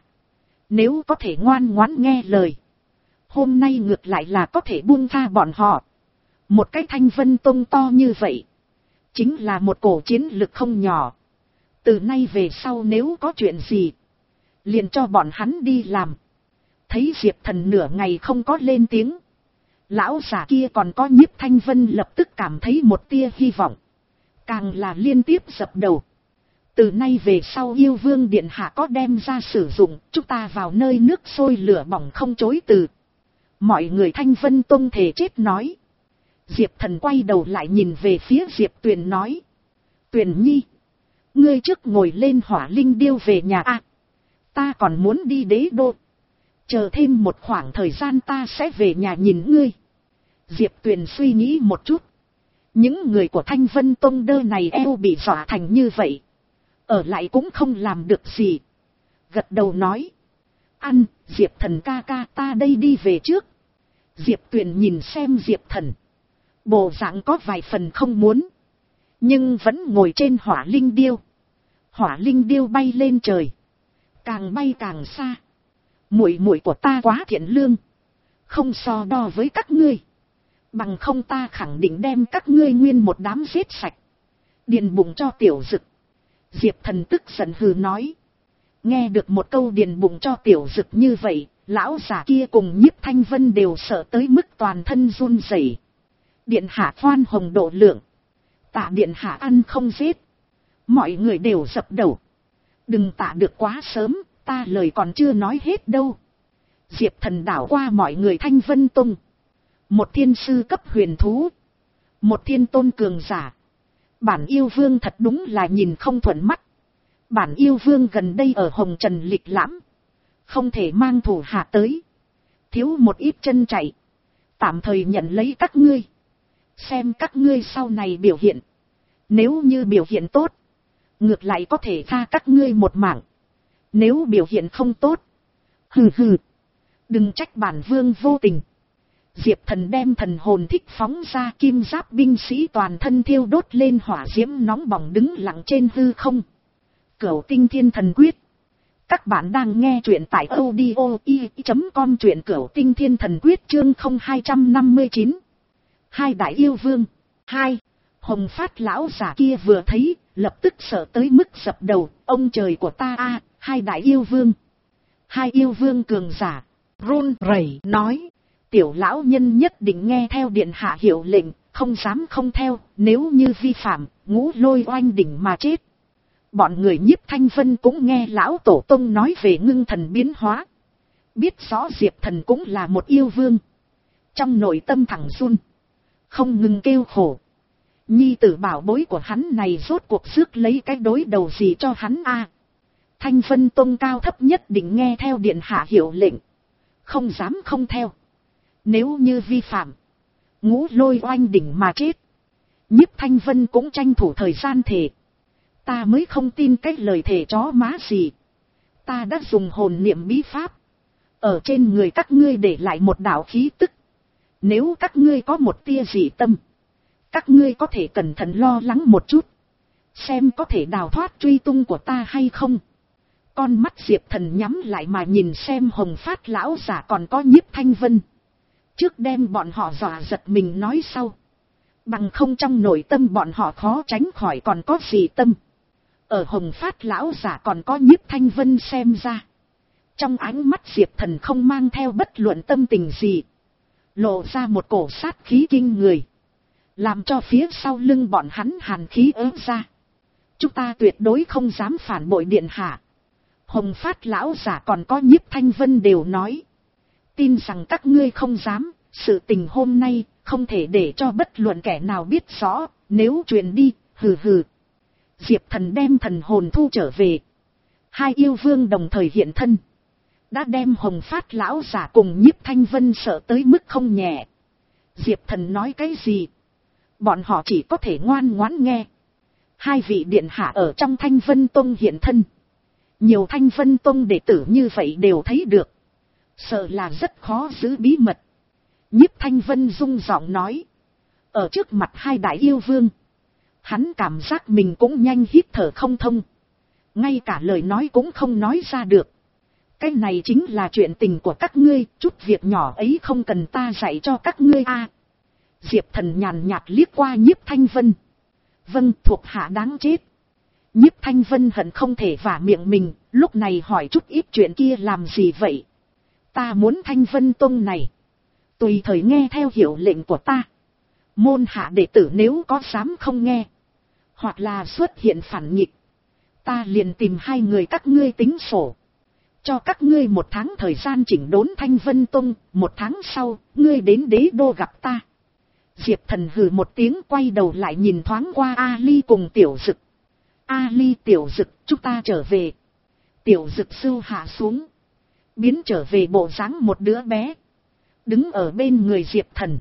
nếu có thể ngoan ngoãn nghe lời, hôm nay ngược lại là có thể buông tha bọn họ. Một cái Thanh Vân Tông to như vậy, chính là một cổ chiến lực không nhỏ. Từ nay về sau nếu có chuyện gì, liền cho bọn hắn đi làm. Thấy Diệp Thần nửa ngày không có lên tiếng, lão giả kia còn có Nhiếp Thanh Vân lập tức cảm thấy một tia hy vọng, càng là liên tiếp dập đầu. Từ nay về sau yêu vương điện hạ có đem ra sử dụng, chúng ta vào nơi nước sôi lửa bỏng không chối từ. Mọi người Thanh Vân Tông thề chết nói. Diệp Thần quay đầu lại nhìn về phía Diệp Tuyền nói. Tuyền nhi, ngươi trước ngồi lên hỏa linh điêu về nhà a, ta còn muốn đi đế đô. Chờ thêm một khoảng thời gian ta sẽ về nhà nhìn ngươi. Diệp Tuyền suy nghĩ một chút. Những người của Thanh Vân Tông đơ này eo bị dọa thành như vậy, ở lại cũng không làm được gì. Gật đầu nói. Ăn, Diệp Thần ca ca, ta đây đi về trước. Diệp Tuyền nhìn xem Diệp Thần, bộ dạng có vài phần không muốn, nhưng vẫn ngồi trên hỏa linh điêu. Hỏa linh điêu bay lên trời, càng bay càng xa. Muội muội của ta quá thiện lương, không so đo với các ngươi, bằng không ta khẳng định đem các ngươi nguyên một đám giết sạch, điền bụng cho tiểu dực. Diệp Thần tức giận hừ nói. Nghe được một câu điền bụng cho tiểu dực như vậy, lão già kia cùng Nhiếp Thanh Vân đều sợ tới mức toàn thân run rẩy. Điện hạ khoan hồng độ lượng, tạ điện hạ ăn không giết. Mọi người đều dập đầu. Đừng tạ được quá sớm, ta lời còn chưa nói hết đâu. Diệp Thần đảo qua mọi người Thanh Vân Tông. Một thiên sư cấp huyền thú, một thiên tôn cường giả. Bản yêu vương thật đúng là nhìn không thuận mắt. Bản yêu vương gần đây ở Hồng Trần lịch lãm, không thể mang thủ hạ tới, thiếu một ít chân chạy, tạm thời nhận lấy các ngươi, xem các ngươi sau này biểu hiện. Nếu như biểu hiện tốt, ngược lại có thể tha các ngươi một mạng. Nếu biểu hiện không tốt, hừ hừ, đừng trách bản vương vô tình. Diệp Thần đem thần hồn thích phóng ra, kim giáp binh sĩ toàn thân thiêu đốt lên hỏa diễm nóng bỏng đứng lặng trên hư không. Cửu Tinh Thiên Thần Quyết. Các bạn đang nghe truyện tại audio i chấm com, truyện Cửu Tinh Thiên Thần Quyết chương không hai năm chín. Hai đại yêu vương. Hai. Hồng Phát lão giả kia vừa thấy, lập tức sợ tới mức dập đầu. Ông trời của ta a, hai đại yêu vương. Hai yêu vương cường giả. Run rẩy nói. Tiểu lão nhân nhất định nghe theo điện hạ hiệu lệnh, không dám không theo, nếu như vi phạm, ngũ lôi oanh đỉnh mà chết. Bọn người Nhiếp Thanh Vân cũng nghe lão tổ tông nói về ngưng thần biến hóa, biết rõ Diệp Thần cũng là một yêu vương. Trong nội tâm thẳng run, không ngừng kêu khổ. Nhi tử bảo bối của hắn này rốt cuộc rước lấy cái đối đầu gì cho hắn a? Thanh Vân Tông cao thấp nhất định nghe theo điện hạ hiệu lệnh, không dám không theo. Nếu như vi phạm, ngũ lôi oanh đỉnh mà chết. Nhiếp Thanh Vân cũng tranh thủ thời gian thề. Ta mới không tin cái lời thề chó má gì. Ta đã dùng hồn niệm bí pháp, ở trên người các ngươi để lại một đạo khí tức. Nếu các ngươi có một tia dị tâm, các ngươi có thể cẩn thận lo lắng một chút, xem có thể đào thoát truy tung của ta hay không. Con mắt Diệp Thần nhắm lại mà nhìn xem Hồng Phát lão giả còn có Nhiếp Thanh Vân. Trước đem bọn họ dọa giật mình nói sau. Bằng không trong nội tâm bọn họ khó tránh khỏi còn có dị tâm. Ở Hồng Phát lão giả còn có Nhiếp Thanh Vân xem ra, trong ánh mắt Diệp Thần không mang theo bất luận tâm tình gì, lộ ra một cổ sát khí kinh người, làm cho phía sau lưng bọn hắn hàn khí ớt ra. Chúng ta tuyệt đối không dám phản bội điện hạ. Hồng Phát lão giả còn có Nhiếp Thanh Vân đều nói. Tin rằng các ngươi không dám, sự tình hôm nay không thể để cho bất luận kẻ nào biết rõ, nếu truyền đi, hừ hừ. Diệp Thần đem thần hồn thu trở về. Hai yêu vương đồng thời hiện thân, đã đem Hồng Phát lão giả cùng Nhiếp Thanh Vân sợ tới mức không nhẹ. Diệp Thần nói cái gì, bọn họ chỉ có thể ngoan ngoãn nghe. Hai vị điện hạ ở trong Thanh Vân Tông hiện thân, nhiều Thanh Vân Tông đệ tử như vậy đều thấy được, sợ là rất khó giữ bí mật. Nhiếp Thanh Vân rung giọng nói, ở trước mặt hai đại yêu vương, Hắn cảm giác mình cũng nhanh hít thở không thông. Ngay cả lời nói cũng không nói ra được. Cái này chính là chuyện tình của các ngươi, chút việc nhỏ ấy không cần ta dạy cho các ngươi a. À, Diệp Thần nhàn nhạt liếc qua Nhiếp Thanh Vân. Vâng, thuộc hạ đáng chết. Nhiếp Thanh Vân hận không thể vả miệng mình, lúc này hỏi chút ít chuyện kia làm gì vậy? Ta muốn Thanh Vân Tông này tùy thời nghe theo hiệu lệnh của ta. Môn hạ đệ tử nếu có dám không nghe, hoặc là xuất hiện phản nghịch, ta liền tìm hai người các ngươi tính sổ. Cho các ngươi một tháng thời gian chỉnh đốn Thanh Vân Tông, một tháng sau, ngươi đến đế đô gặp ta. Diệp Thần hừ một tiếng, quay đầu lại nhìn thoáng qua Ali cùng Tiểu Dực. Ali, Tiểu Dực, chúng ta trở về. Tiểu Dực sưu hạ xuống, biến trở về bộ dáng một đứa bé, đứng ở bên người Diệp Thần.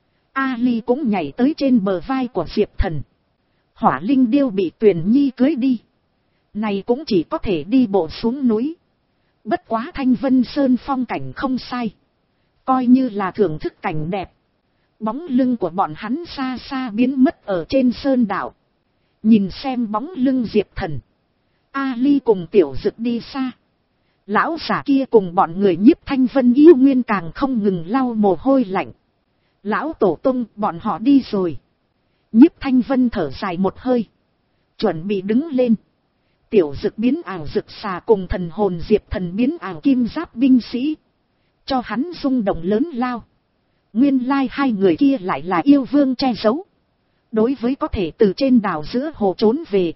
Ali cũng nhảy tới trên bờ vai của Diệp Thần. Hỏa Linh Điêu bị Tuyền Nhi cưới đi, này cũng chỉ có thể đi bộ xuống núi. Bất quá Thanh Vân Sơn phong cảnh không sai, coi như là thưởng thức cảnh đẹp. Bóng lưng của bọn hắn xa xa biến mất ở trên sơn đảo. Nhìn xem bóng lưng Diệp Thần, Ali cùng Tiểu Dực đi xa. Lão giả kia cùng bọn người Nhiếp Thanh Vân yêu nguyên càng không ngừng lau mồ hôi lạnh. Lão tổ tông, bọn họ đi rồi. Nhiếp Thanh Vân thở dài một hơi, chuẩn bị đứng lên. Tiểu Dực biến ảo Dực xà cùng thần hồn Diệp Thần biến ảo kim giáp binh sĩ, cho hắn rung động lớn lao. Nguyên lai hai người kia lại là yêu vương che giấu. Đối với có thể từ trên đảo giữa hồ trốn về,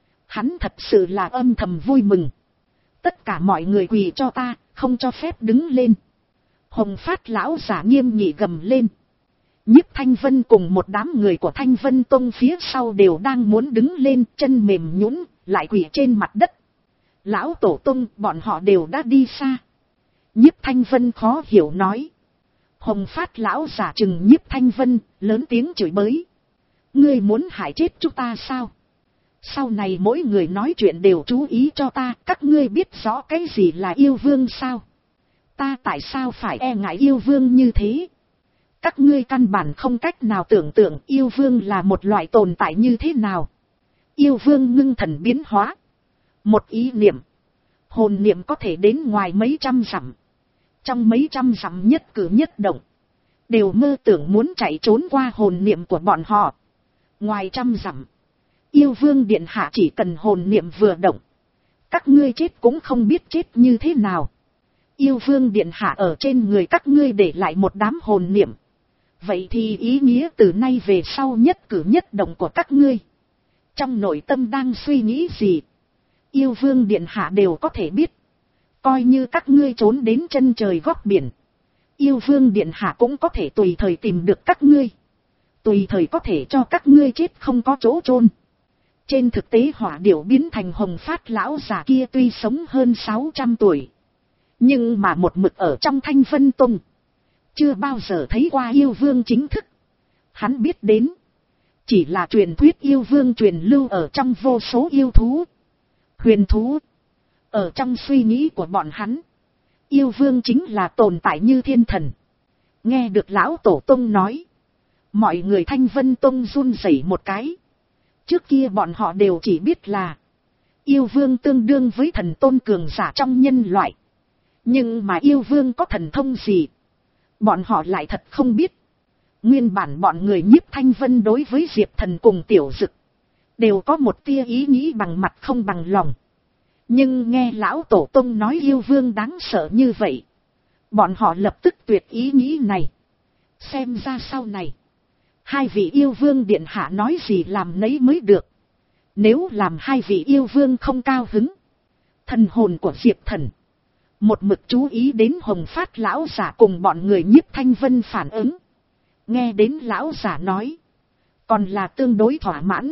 hắn thật sự là âm thầm vui mừng. Tất cả mọi người quỳ cho ta, không cho phép đứng lên. Hồng Phát lão giả nghiêm nghị gầm lên. Nhiếp Thanh Vân cùng một đám người của Thanh Vân Tông phía sau đều đang muốn đứng lên, chân mềm nhũn, lại quỳ trên mặt đất. Lão tổ tông, bọn họ đều đã đi xa. Nhiếp Thanh Vân khó hiểu nói. Hồng Phát lão giả trừng Nhiếp Thanh Vân, lớn tiếng chửi bới. Ngươi muốn hại chết chúng ta sao? Sau này mỗi người nói chuyện đều chú ý cho ta, các ngươi biết rõ cái gì là yêu vương sao? Ta tại sao phải e ngại yêu vương như thế? Các ngươi căn bản không cách nào tưởng tượng yêu vương là một loại tồn tại như thế nào. Yêu vương ngưng thần biến hóa. Một ý niệm, hồn niệm có thể đến ngoài mấy trăm dặm. Trong mấy trăm dặm nhất cử nhất động, đều mơ tưởng muốn chạy trốn qua hồn niệm của bọn họ. Ngoài trăm dặm, yêu vương điện hạ chỉ cần hồn niệm vừa động, các ngươi chết cũng không biết chết như thế nào. Yêu vương điện hạ ở trên người các ngươi để lại một đám hồn niệm. Vậy thì ý nghĩa từ nay về sau nhất cử nhất động của các ngươi, trong nội tâm đang suy nghĩ gì, yêu vương điện hạ đều có thể biết. Coi như các ngươi trốn đến chân trời góc biển, yêu vương điện hạ cũng có thể tùy thời tìm được các ngươi, tùy thời có thể cho các ngươi chết không có chỗ chôn. Trên thực tế Hỏa Điểu biến thành Hồng Phát lão già kia tuy sống hơn sáu trăm tuổi, nhưng mà một mực ở trong Thanh Vân Tông, chưa bao giờ thấy qua yêu vương chính thức. Hắn biết đến chỉ là truyền thuyết yêu vương truyền lưu ở trong vô số yêu thú, huyền thú. Ở trong suy nghĩ của bọn hắn, yêu vương chính là tồn tại như thiên thần. Nghe được lão tổ tông nói, mọi người Thanh Vân Tông run rẩy một cái. Trước kia bọn họ đều chỉ biết là yêu vương tương đương với thần tôn cường giả trong nhân loại. Nhưng mà yêu vương có thần thông gì, bọn họ lại thật không biết. Nguyên bản bọn người Nhiếp Thanh Vân đối với Diệp Thần cùng Tiểu Dực đều có một tia ý nghĩ bằng mặt không bằng lòng. Nhưng nghe lão tổ tông nói yêu vương đáng sợ như vậy, bọn họ lập tức tuyệt ý nghĩ này. Xem ra sau này, hai vị yêu vương điện hạ nói gì làm nấy mới được. Nếu làm hai vị yêu vương không cao hứng, thần hồn của Diệp Thần một mực chú ý đến Hồng Phát lão giả cùng bọn người Nhiếp Thanh Vân phản ứng. Nghe đến lão giả nói, còn là tương đối thỏa mãn.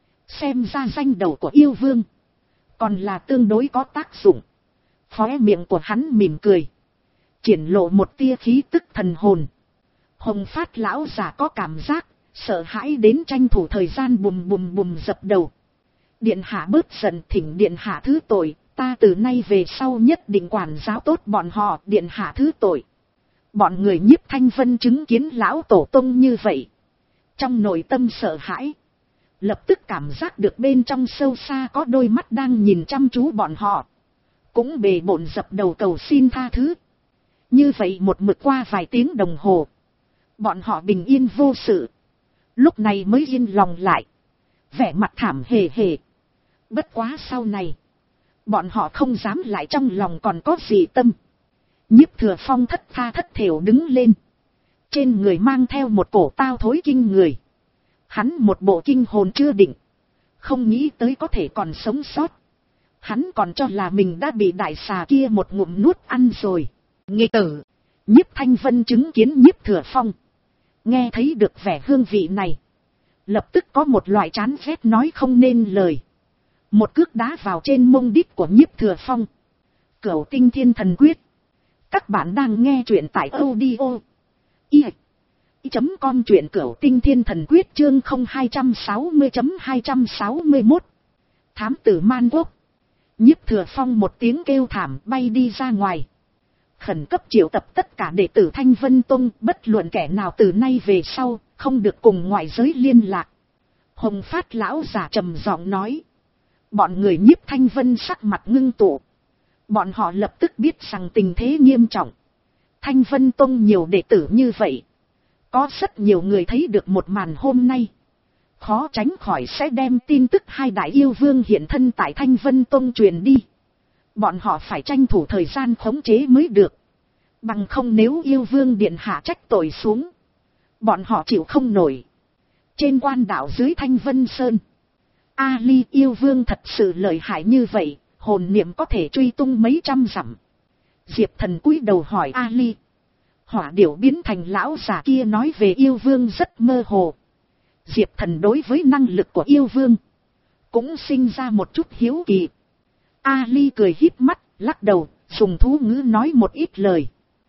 Xem ra danh đầu của yêu vương còn là tương đối có tác dụng. Khóe miệng của hắn mỉm cười, triển lộ một tia khí tức thần hồn. Hồng Phát lão giả có cảm giác sợ hãi đến tranh thủ thời gian bùm bùm bùm dập đầu. Điện hạ bớt giận, thỉnh điện hạ thứ tội, ta từ nay về sau nhất định quản giáo tốt bọn họ, điện hạ thứ tội. Bọn người Nhiếp Thanh Vân chứng kiến lão tổ tông như vậy, trong nội tâm sợ hãi, lập tức cảm giác được bên trong sâu xa có đôi mắt đang nhìn chăm chú bọn họ, cũng bề bộn dập đầu cầu xin tha thứ. Như vậy một mực qua vài tiếng đồng hồ, bọn họ bình yên vô sự, lúc này mới yên lòng lại, vẻ mặt thảm hề hề. Bất quá sau này, bọn họ không dám lại trong lòng còn có gì tâm. Nhiếp Thừa Phong thất tha thất thểu đứng lên, trên người mang theo một cổ tao thối kinh người. Hắn một bộ kinh hồn chưa định, không nghĩ tới có thể còn sống sót. Hắn còn cho là mình đã bị đại xà kia một ngụm nuốt ăn rồi. Nghịch tử! Nhiếp Thanh Vân chứng kiến Nhiếp Thừa Phong, nghe thấy được vẻ hương vị này, lập tức có một loại chán ghét nói không nên lời. Một cước đá vào trên mông đít của Nhiếp Thừa Phong. Cửu Tinh Thiên Thần Quyết. Các bạn đang nghe truyện tại audio i chấm com, truyện Cửu Tinh Thiên Thần Quyết chương không hai sáu không chấm hai sáu mốt. Thám tử Man Quốc. Nhiếp Thừa Phong một tiếng kêu thảm bay đi ra ngoài. Khẩn cấp triệu tập tất cả đệ tử Thanh Vân Tông, bất luận kẻ nào từ nay về sau, không được cùng ngoại giới liên lạc. Hồng Phát lão giả trầm giọng nói. Bọn người Nhiếp Thanh Vân sắc mặt ngưng tụ. Bọn họ lập tức biết rằng tình thế nghiêm trọng. Thanh Vân Tông nhiều đệ tử như vậy, có rất nhiều người thấy được một màn hôm nay, khó tránh khỏi sẽ đem tin tức hai đại yêu vương hiện thân tại Thanh Vân Tông truyền đi. Bọn họ phải tranh thủ thời gian khống chế mới được. Bằng không nếu yêu vương điện hạ trách tội xuống, bọn họ chịu không nổi. Trên quan đảo dưới Thanh Vân Sơn, Ali yêu vương thật sự lợi hại như vậy, hồn niệm có thể truy tung mấy trăm dặm. Diệp Thần cúi đầu hỏi Ali. Hỏa điểu biến thành lão già kia nói về yêu vương rất mơ hồ. Diệp Thần đối với năng lực của yêu vương cũng sinh ra một chút hiếu kỳ. Ali cười híp mắt, lắc đầu, dùng thú ngữ nói một ít lời.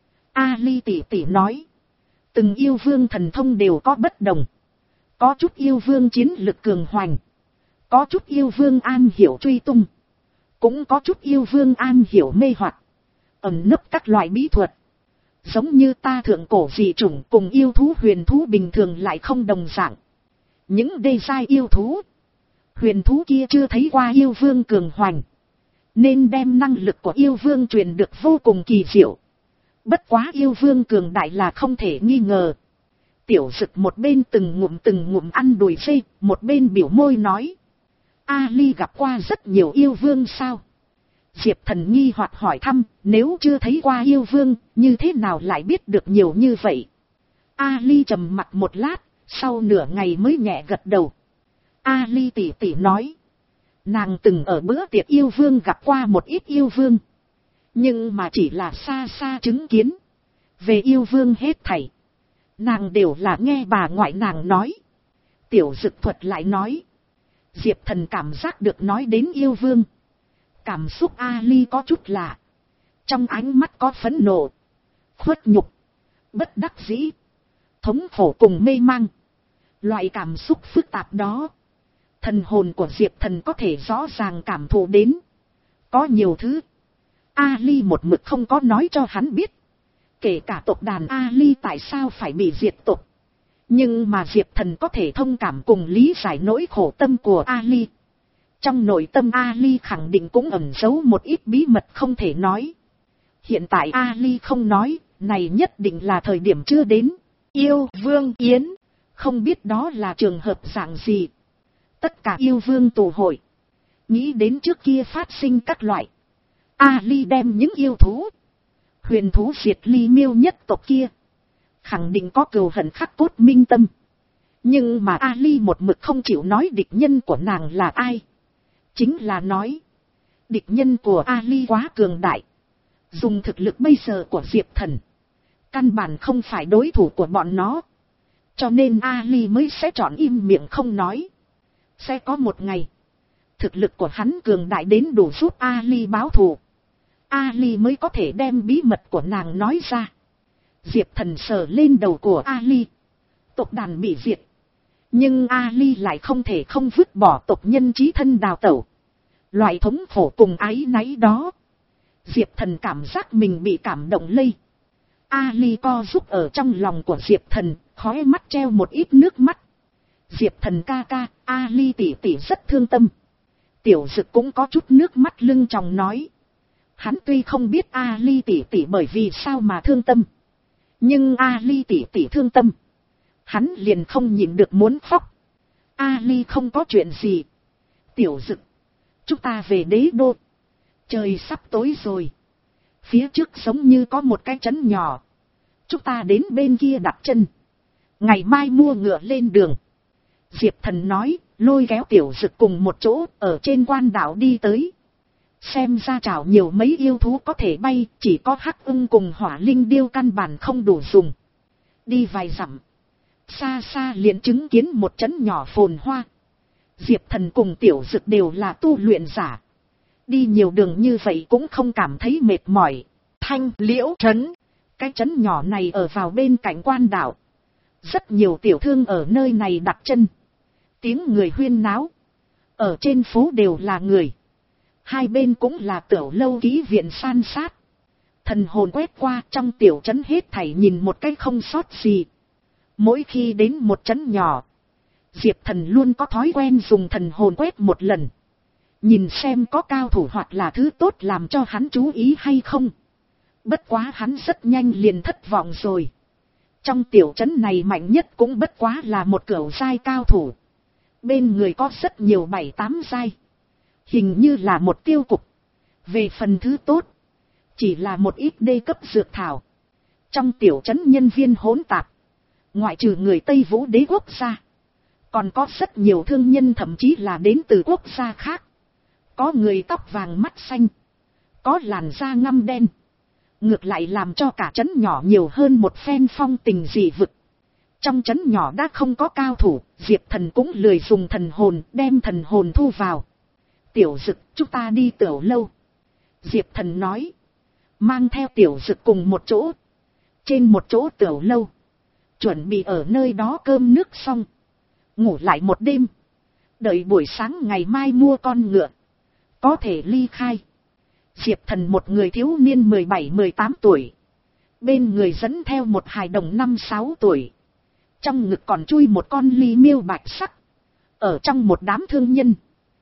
Ali tỉ tỉ nói. Từng yêu vương thần thông đều có bất đồng. Có chút yêu vương chiến lực cường hoành, có chút yêu vương an hiểu truy tung, cũng có chút yêu vương an hiểu mê hoặc, ẩn nấp các loại bí thuật. Giống như ta thượng cổ dị chủng cùng yêu thú huyền thú bình thường lại không đồng dạng. Những đê giai yêu thú, huyền thú kia chưa thấy qua yêu vương cường hoành, nên đem năng lực của yêu vương truyền được vô cùng kỳ diệu. Bất quá yêu vương cường đại là không thể nghi ngờ. Tiểu Dực một bên từng ngụm từng ngụm ăn đùi dê, một bên biểu môi nói. Ali gặp qua rất nhiều yêu vương sao? Diệp Thần nghi hoặc hỏi thăm, nếu chưa thấy qua yêu vương, như thế nào lại biết được nhiều như vậy? Ali trầm mặt một lát, sau nửa ngày mới nhẹ gật đầu. Ali tỉ tỉ nói. Nàng từng ở bữa tiệc yêu vương gặp qua một ít yêu vương, nhưng mà chỉ là xa xa chứng kiến. Về yêu vương hết thảy, nàng đều là nghe bà ngoại nàng nói. Tiểu Dực thuật lại nói. Diệp Thần cảm giác được nói đến yêu vương, cảm xúc Ali có chút lạ. Trong ánh mắt có phẫn nộ, khuất nhục, bất đắc dĩ, thống khổ cùng mê mang. Loại cảm xúc phức tạp đó, thần hồn của Diệp Thần có thể rõ ràng cảm thụ đến. Có nhiều thứ Ali một mực không có nói cho hắn biết. Kể cả tộc đàn Ali tại sao phải bị diệt tộc. Nhưng mà Diệp Thần có thể thông cảm cùng lý giải nỗi khổ tâm của Ali. Trong nội tâm Ali khẳng định cũng ẩn giấu một ít bí mật không thể nói. Hiện tại Ali không nói, này nhất định là thời điểm chưa đến. Yêu vương yến, không biết đó là trường hợp dạng gì. Tất cả yêu vương tụ hội, nghĩ đến trước kia phát sinh các loại. Ali đem những yêu thú, huyền thú diệt ly miêu nhất tộc kia, khẳng định có cừu hận khắc cốt minh tâm. Nhưng mà Ali một mực không chịu nói địch nhân của nàng là ai. Chính là nói, địch nhân của Ali quá cường đại. Dùng thực lực bây giờ của Diệp Thần, căn bản không phải đối thủ của bọn nó. Cho nên Ali mới sẽ chọn im miệng không nói. Sẽ có một ngày, thực lực của hắn cường đại đến đủ giúp Ali báo thù. Ali mới có thể đem bí mật của nàng nói ra. Diệp Thần sờ lên đầu của Ali. Tộc đàn bị diệt, nhưng Ali lại không thể không vứt bỏ tộc nhân chí thân đào tẩu. Loại thống khổ cùng áy náy đó, Diệp Thần cảm giác mình bị cảm động lây. Ali co giúp ở trong lòng của Diệp Thần, khóe mắt treo một ít nước mắt. Diệp Thần ca ca, A Ly tỷ tỷ rất thương tâm. Tiểu Dực cũng có chút nước mắt lưng tròng nói. Hắn tuy không biết A Ly tỷ tỷ bởi vì sao mà thương tâm, nhưng A Ly tỷ tỷ thương tâm, hắn liền không nhịn được muốn khóc. A Ly không có chuyện gì. Tiểu Dực, chúng ta về đế đô. Trời sắp tối rồi. Phía trước giống như có một cái trấn nhỏ. Chúng ta đến bên kia đặt chân. Ngày mai mua ngựa lên đường. Diệp Thần nói, lôi kéo Tiểu Dực cùng một chỗ ở trên quan đảo đi tới. Xem ra chảo nhiều mấy yêu thú có thể bay, chỉ có hắc ưng cùng hỏa linh điêu căn bản không đủ dùng. Đi vài dặm, xa xa liền chứng kiến một trấn nhỏ phồn hoa. Diệp Thần cùng Tiểu Dực đều là tu luyện giả. Đi nhiều đường như vậy cũng không cảm thấy mệt mỏi. Thanh Liễu trấn, cái trấn nhỏ này ở vào bên cạnh quan đảo. Rất nhiều tiểu thương ở nơi này đặt chân. Tiếng người huyên náo. Ở trên phố đều là người. Hai bên cũng là tiểu lâu ký viện san sát. Thần hồn quét qua trong tiểu trấn hết thảy nhìn một cái không sót gì. Mỗi khi đến một trấn nhỏ, Diệp Thần luôn có thói quen dùng thần hồn quét một lần. Nhìn xem có cao thủ hoặc là thứ tốt làm cho hắn chú ý hay không. Bất quá hắn rất nhanh liền thất vọng rồi. Trong tiểu trấn này mạnh nhất cũng bất quá là một cửu giai cao thủ. Bên người có rất nhiều bảy tám giai. Hình như là một tiêu cục. Về phần thứ tốt, chỉ là một ít đê cấp dược thảo. Trong tiểu trấn nhân viên hỗn tạp. Ngoại trừ người Tây Vũ đế quốc gia, còn có rất nhiều thương nhân thậm chí là đến từ quốc gia khác. Có người tóc vàng mắt xanh, có làn da ngăm đen. Ngược lại làm cho cả trấn nhỏ nhiều hơn một phen phong tình dị vực. Trong trấn nhỏ đã không có cao thủ, Diệp Thần cũng lười dùng thần hồn, đem thần hồn thu vào. Tiểu Dực, chúng ta đi tiểu lâu. Diệp Thần nói, mang theo Tiểu Dực cùng một chỗ. Trên một chỗ tiểu lâu, chuẩn bị ở nơi đó cơm nước xong, ngủ lại một đêm. Đợi buổi sáng ngày mai mua con ngựa, có thể ly khai. Diệp Thần một người thiếu niên mười bảy mười tám tuổi. Bên người dẫn theo một hài đồng năm sáu tuổi. Trong ngực còn chui một con ly miêu bạch sắc. Ở trong một đám thương nhân,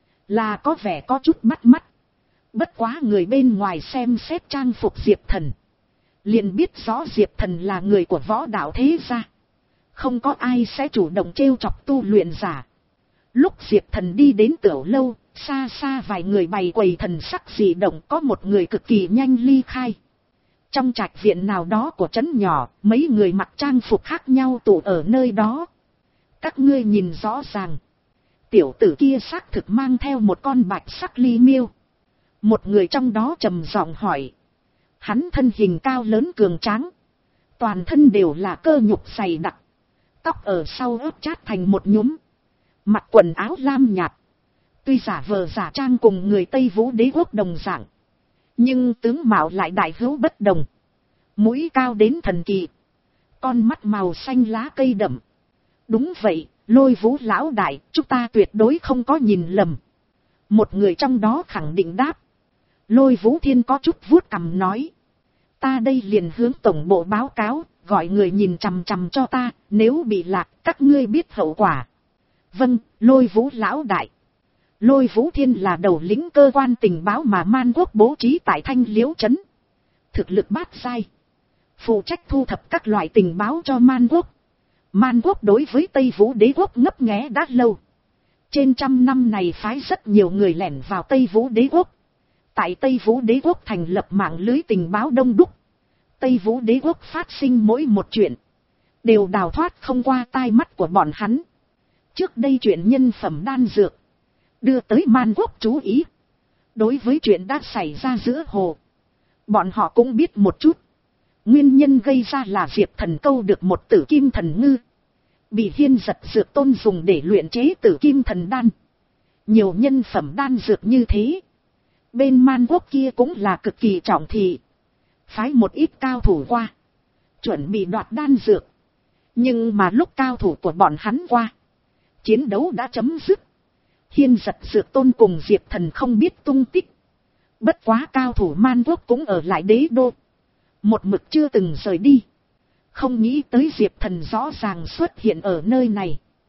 là có vẻ có chút bắt mắt. Bất quá người bên ngoài xem xét trang phục Diệp Thần, liền biết rõ Diệp Thần là người của võ đạo thế gia. Không có ai sẽ chủ động trêu chọc tu luyện giả. Lúc Diệp Thần đi đến tiểu lâu, xa xa vài người bày quầy thần sắc dị động, có một người cực kỳ nhanh ly khai. Trong trạch viện nào đó của trấn nhỏ, mấy người mặc trang phục khác nhau tụ ở nơi đó. Các ngươi nhìn rõ ràng, tiểu tử kia xác thực mang theo một con bạch sắc ly miêu. Một người trong đó trầm giọng hỏi. Hắn thân hình cao lớn cường tráng, toàn thân đều là cơ nhục dày đặc, tóc ở sau ướp chát thành một nhúm, mặc quần áo lam nhạt. Tuy giả vờ giả trang cùng người Tây Vũ đế quốc đồng dạng, nhưng tướng mạo lại đại hữu bất đồng. Mũi cao đến thần kỳ, con mắt màu xanh lá cây đậm. Đúng vậy, Lôi Vũ lão đại, chúng ta tuyệt đối không có nhìn lầm. Một người trong đó khẳng định đáp. Lôi Vũ Thiên có chút vuốt cằm nói. Ta đây liền hướng tổng bộ báo cáo, gọi người nhìn chằm chằm cho ta, nếu bị lạc các ngươi biết hậu quả. Vâng, Lôi Vũ lão đại. Lôi Vũ Thiên là đầu lĩnh cơ quan tình báo mà Man Quốc bố trí tại Thanh Liễu trấn. Thực lực bát giai, phụ trách thu thập các loại tình báo cho Man Quốc. Man Quốc đối với Tây Vũ đế quốc ngấp nghé đã lâu. Trên trăm năm này phái rất nhiều người lẻn vào Tây Vũ đế quốc. Tại Tây Vũ đế quốc thành lập mạng lưới tình báo đông đúc. Tây Vũ đế quốc phát sinh mỗi một chuyện, đều đào thoát không qua tai mắt của bọn hắn. Trước đây chuyện nhân phẩm đan dược, đưa tới Man Quốc chú ý. Đối với chuyện đã xảy ra giữa hồ, bọn họ cũng biết một chút. Nguyên nhân gây ra là Diệp Thần câu được một tử kim thần ngư, bị Hiên Giật dược tôn dùng để luyện chế tử kim thần đan. Nhiều nhân phẩm đan dược như thế, bên Man Quốc kia cũng là cực kỳ trọng thị. Phái một ít cao thủ qua, chuẩn bị đoạt đan dược. Nhưng mà lúc cao thủ của bọn hắn qua, chiến đấu đã chấm dứt. Hiên Giật dược tôn cùng Diệp Thần không biết tung tích. Bất quá cao thủ Man Quốc cũng ở lại đế đô, một mực chưa từng rời đi. Không nghĩ tới Diệp Thần rõ ràng xuất hiện ở nơi này.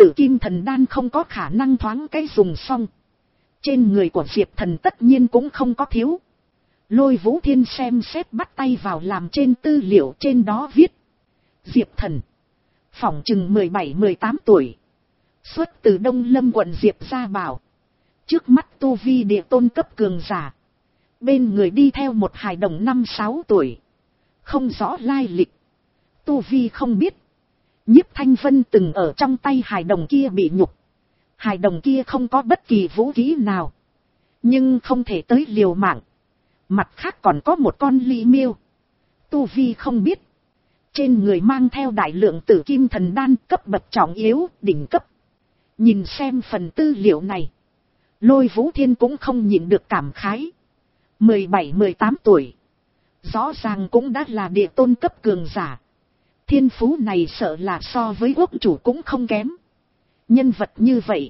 tử kim thần đan không có khả năng thoáng cái dùng xong. Trên người của Diệp Thần tất nhiên cũng không có thiếu. Lôi Vũ Thiên xem xét bắt tay vào làm trên tư liệu, trên đó viết. Diệp Thần. Phỏng chừng mười bảy mười tám tuổi. Xuất từ Đông Lâm quận Diệp Gia Bảo. Trước mắt tu vi địa tôn cấp cường giả. Bên người đi theo một hài đồng năm sáu tuổi. Không rõ lai lịch. Tu vi không biết. Nhiếp Thanh Vân từng ở trong tay hài đồng kia bị nhục. Hài đồng kia không có bất kỳ vũ khí nào. Nhưng không thể tới liều mạng. Mặt khác còn có một con ly miêu. Tu vi không biết. Trên người mang theo đại lượng tử kim thần đan cấp bậc trọng yếu, đỉnh cấp. Nhìn xem phần tư liệu này. Lôi Vũ Thiên cũng không nhịn được cảm khái. mười bảy mười tám tuổi. Rõ ràng cũng đã là địa tôn cấp cường giả. Thiên phú này sợ là so với quốc chủ cũng không kém. Nhân vật như vậy.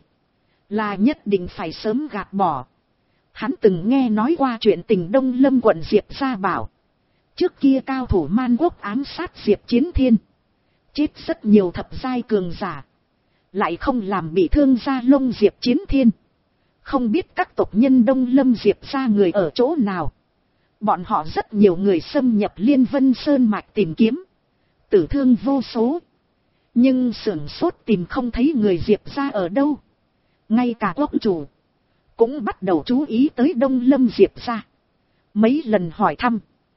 Là nhất định phải sớm gạt bỏ. Hắn từng nghe nói qua chuyện tình Đông Lâm quận Diệp Gia Bảo. Trước kia cao thủ man quốc ám sát Diệp Chiến Thiên. Chết rất nhiều thập giai cường giả. Lại không làm bị thương Gia Lông Diệp Chiến Thiên. Không biết các tộc nhân Đông Lâm Diệp gia người ở chỗ nào. Bọn họ rất nhiều người xâm nhập Liên Vân Sơn Mạch tìm kiếm. Tử thương vô số. Nhưng sửng sốt tìm không thấy người Diệp gia ở đâu. Ngay cả quốc chủ cũng bắt đầu chú ý tới Đông Lâm Diệp gia. Mấy lần hỏi thăm.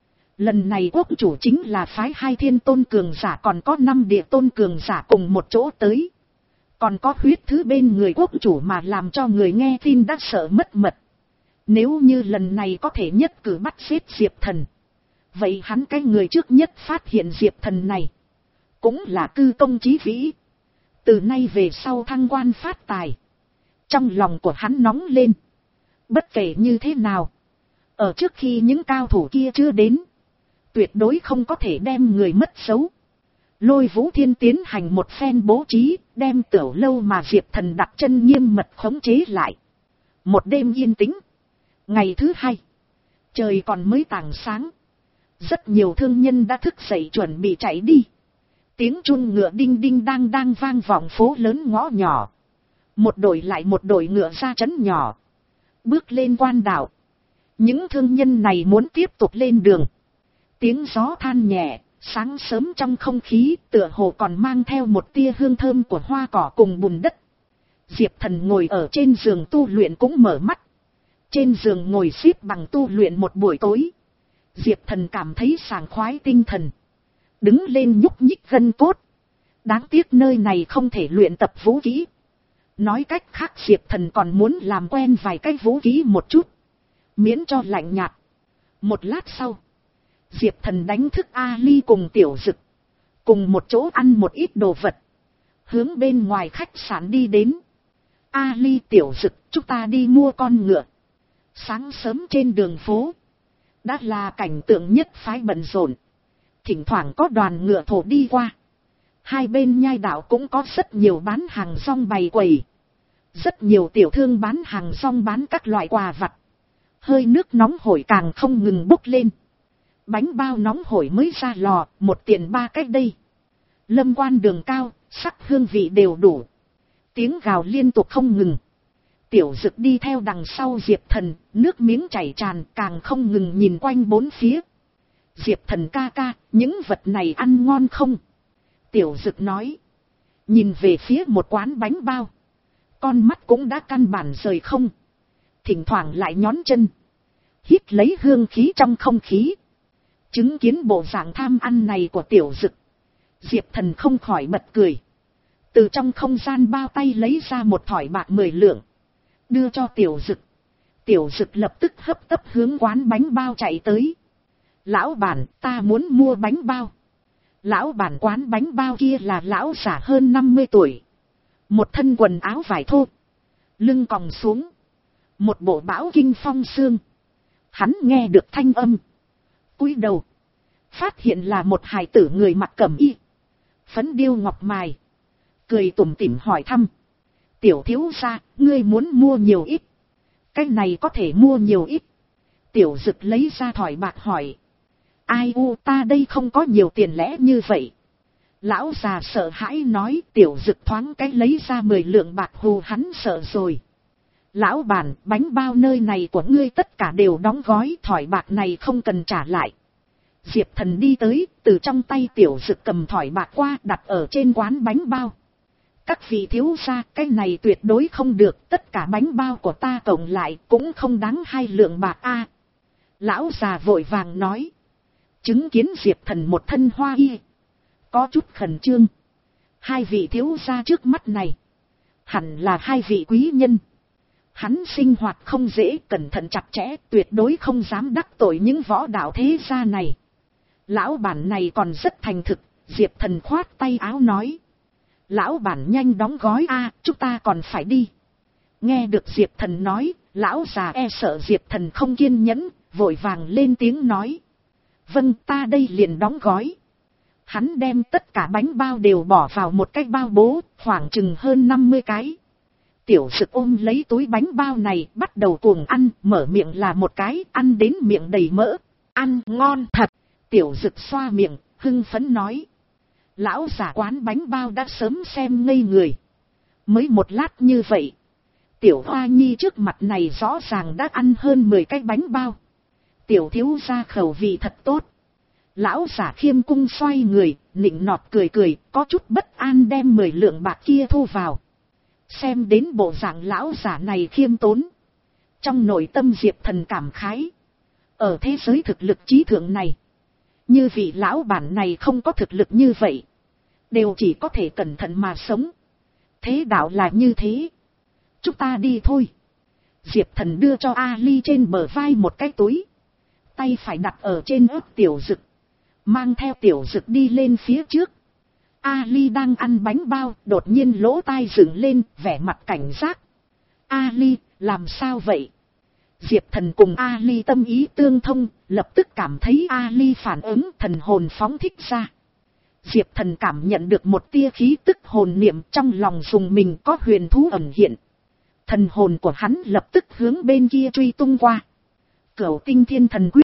Lần này quốc chủ chính là phái hai thiên tôn cường giả còn có năm địa tôn cường giả cùng một chỗ tới. Còn có huyết thứ bên người quốc chủ mà làm cho người nghe tin đã sợ mất mật. Nếu như lần này có thể nhất cử bắt giết Diệp Thần. Vậy hắn cái người trước nhất phát hiện Diệp Thần này. Cũng là cư công chí vĩ. Từ nay về sau thăng quan phát tài. Trong lòng của hắn nóng lên. Bất kể như thế nào. Ở trước khi những cao thủ kia chưa đến. Tuyệt đối không có thể đem người mất xấu. Lôi Vũ Thiên tiến hành một phen bố trí. Đem tiểu lâu mà Diệp Thần đặt chân nghiêm mật khống chế lại. Một đêm yên tĩnh. Ngày thứ hai. Trời còn mới tảng sáng. Rất nhiều thương nhân đã thức dậy chuẩn bị chạy đi. Tiếng chun ngựa đinh đinh đang đang vang vọng phố lớn ngõ nhỏ. Một đội lại một đội ngựa ra trấn nhỏ. Bước lên quan đạo. Những thương nhân này muốn tiếp tục lên đường. Tiếng gió than nhẹ, sáng sớm trong không khí tựa hồ còn mang theo một tia hương thơm của hoa cỏ cùng bùn đất. Diệp Thần ngồi ở trên giường tu luyện cũng mở mắt. Trên giường ngồi xếp bằng tu luyện một buổi tối. Diệp Thần cảm thấy sảng khoái tinh thần. Đứng lên nhúc nhích gân cốt. Đáng tiếc nơi này không thể luyện tập vũ khí. Nói cách khác Diệp Thần còn muốn làm quen vài cái vũ khí một chút. Miễn cho lạnh nhạt. Một lát sau. Diệp Thần đánh thức Ali cùng Tiểu Dực. Cùng một chỗ ăn một ít đồ vật. Hướng bên ngoài khách sạn đi đến. Ali Tiểu Dực, chúng ta đi mua con ngựa. Sáng sớm trên đường phố. Đã là cảnh tượng nhất phái bận rộn. Thỉnh thoảng có đoàn ngựa thổ đi qua. Hai bên nhai đạo cũng có rất nhiều bán hàng rong bày quầy. Rất nhiều tiểu thương bán hàng rong bán các loại quà vặt. Hơi nước nóng hổi càng không ngừng bốc lên. Bánh bao nóng hổi mới ra lò, một tiền ba cách đây. Lâm quan đường cao, sắc hương vị đều đủ. Tiếng gào liên tục không ngừng. Tiểu Dực đi theo đằng sau Diệp Thần, nước miếng chảy tràn càng không ngừng nhìn quanh bốn phía. Diệp Thần ca ca, những vật này ăn ngon không? Tiểu Dực nói. Nhìn về phía một quán bánh bao. Con mắt cũng đã căn bản rời không. Thỉnh thoảng lại nhón chân. Hít lấy hương khí trong không khí. Chứng kiến bộ dạng tham ăn này của Tiểu Dực. Diệp Thần không khỏi bật cười. Từ trong không gian bao tay lấy ra một thỏi bạc mười lượng. Đưa cho Tiểu Dực. Tiểu Dực lập tức hấp tấp hướng quán bánh bao chạy tới. Lão bản, ta muốn mua bánh bao. Lão bản quán bánh bao kia là lão già hơn năm mươi tuổi. Một thân quần áo vải thô. Lưng còng xuống. Một bộ bão kinh phong xương. Hắn nghe được thanh âm. Cúi đầu. Phát hiện là một hài tử người mặc cẩm y. Phấn điêu ngọc mài. Cười tủm tỉm hỏi thăm. Tiểu thiếu gia, ngươi muốn mua nhiều ít. Cái này có thể mua nhiều ít. Tiểu Dực lấy ra thỏi bạc hỏi. Ai u ta đây không có nhiều tiền lẽ như vậy. Lão già sợ hãi nói, Tiểu Dực thoáng cái lấy ra mười lượng bạc hù hắn sợ rồi. Lão bản, bánh bao nơi này của ngươi tất cả đều đóng gói, thỏi bạc này không cần trả lại. Diệp Thần đi tới, từ trong tay Tiểu Dực cầm thỏi bạc qua đặt ở trên quán bánh bao. Các vị thiếu gia, cái này tuyệt đối không được, tất cả bánh bao của ta cộng lại cũng không đáng hai lượng bạc a. Lão già vội vàng nói. Chứng kiến Diệp Thần một thân hoa y, có chút khẩn trương. Hai vị thiếu gia trước mắt này, hẳn là hai vị quý nhân. Hắn sinh hoạt không dễ, cẩn thận chặt chẽ, tuyệt đối không dám đắc tội những võ đạo thế gia này. Lão bản này còn rất thành thực, Diệp Thần khoát tay áo nói. Lão bản nhanh đóng gói a, chúng ta còn phải đi. Nghe được Diệp Thần nói, lão già e sợ Diệp Thần không kiên nhẫn, vội vàng lên tiếng nói. Vâng, ta đây liền đóng gói. Hắn đem tất cả bánh bao đều bỏ vào một cái bao bố, khoảng chừng hơn năm mươi cái. Tiểu Dực ôm lấy túi bánh bao này, bắt đầu cuồng ăn, mở miệng là một cái, ăn đến miệng đầy mỡ. Ăn ngon thật. Tiểu Dực xoa miệng, hưng phấn nói. Lão giả quán bánh bao đã sớm xem ngây người. Mới một lát như vậy, Tiểu Hoa Nhi trước mặt này rõ ràng đã ăn hơn mười cái bánh bao. Tiểu thiếu gia khẩu vị thật tốt. Lão giả khiêm cung xoay người, nịnh nọt cười cười, có chút bất an đem mười lượng bạc kia thu vào. Xem đến bộ dạng lão giả này khiêm tốn. Trong nội tâm Diệp Thần cảm khái. Ở thế giới thực lực trí thượng này, như vị lão bản này không có thực lực như vậy, đều chỉ có thể cẩn thận mà sống. Thế đạo là như thế. Chúng ta đi thôi. Diệp Thần đưa cho Ali trên bờ vai một cái túi. Tay phải đặt ở trên ớt Tiểu Dực. Mang theo Tiểu Dực đi lên phía trước. Ali đang ăn bánh bao, đột nhiên lỗ tai dựng lên, vẻ mặt cảnh giác. Ali, làm sao vậy? Diệp Thần cùng Ali tâm ý tương thông, lập tức cảm thấy Ali phản ứng, thần hồn phóng thích ra. Diệp Thần cảm nhận được một tia khí tức hồn niệm, trong lòng dùng mình có huyền thú ẩn hiện. Thần hồn của hắn lập tức hướng bên kia truy tung qua. Cửu Tinh Thiên Thần Quyết.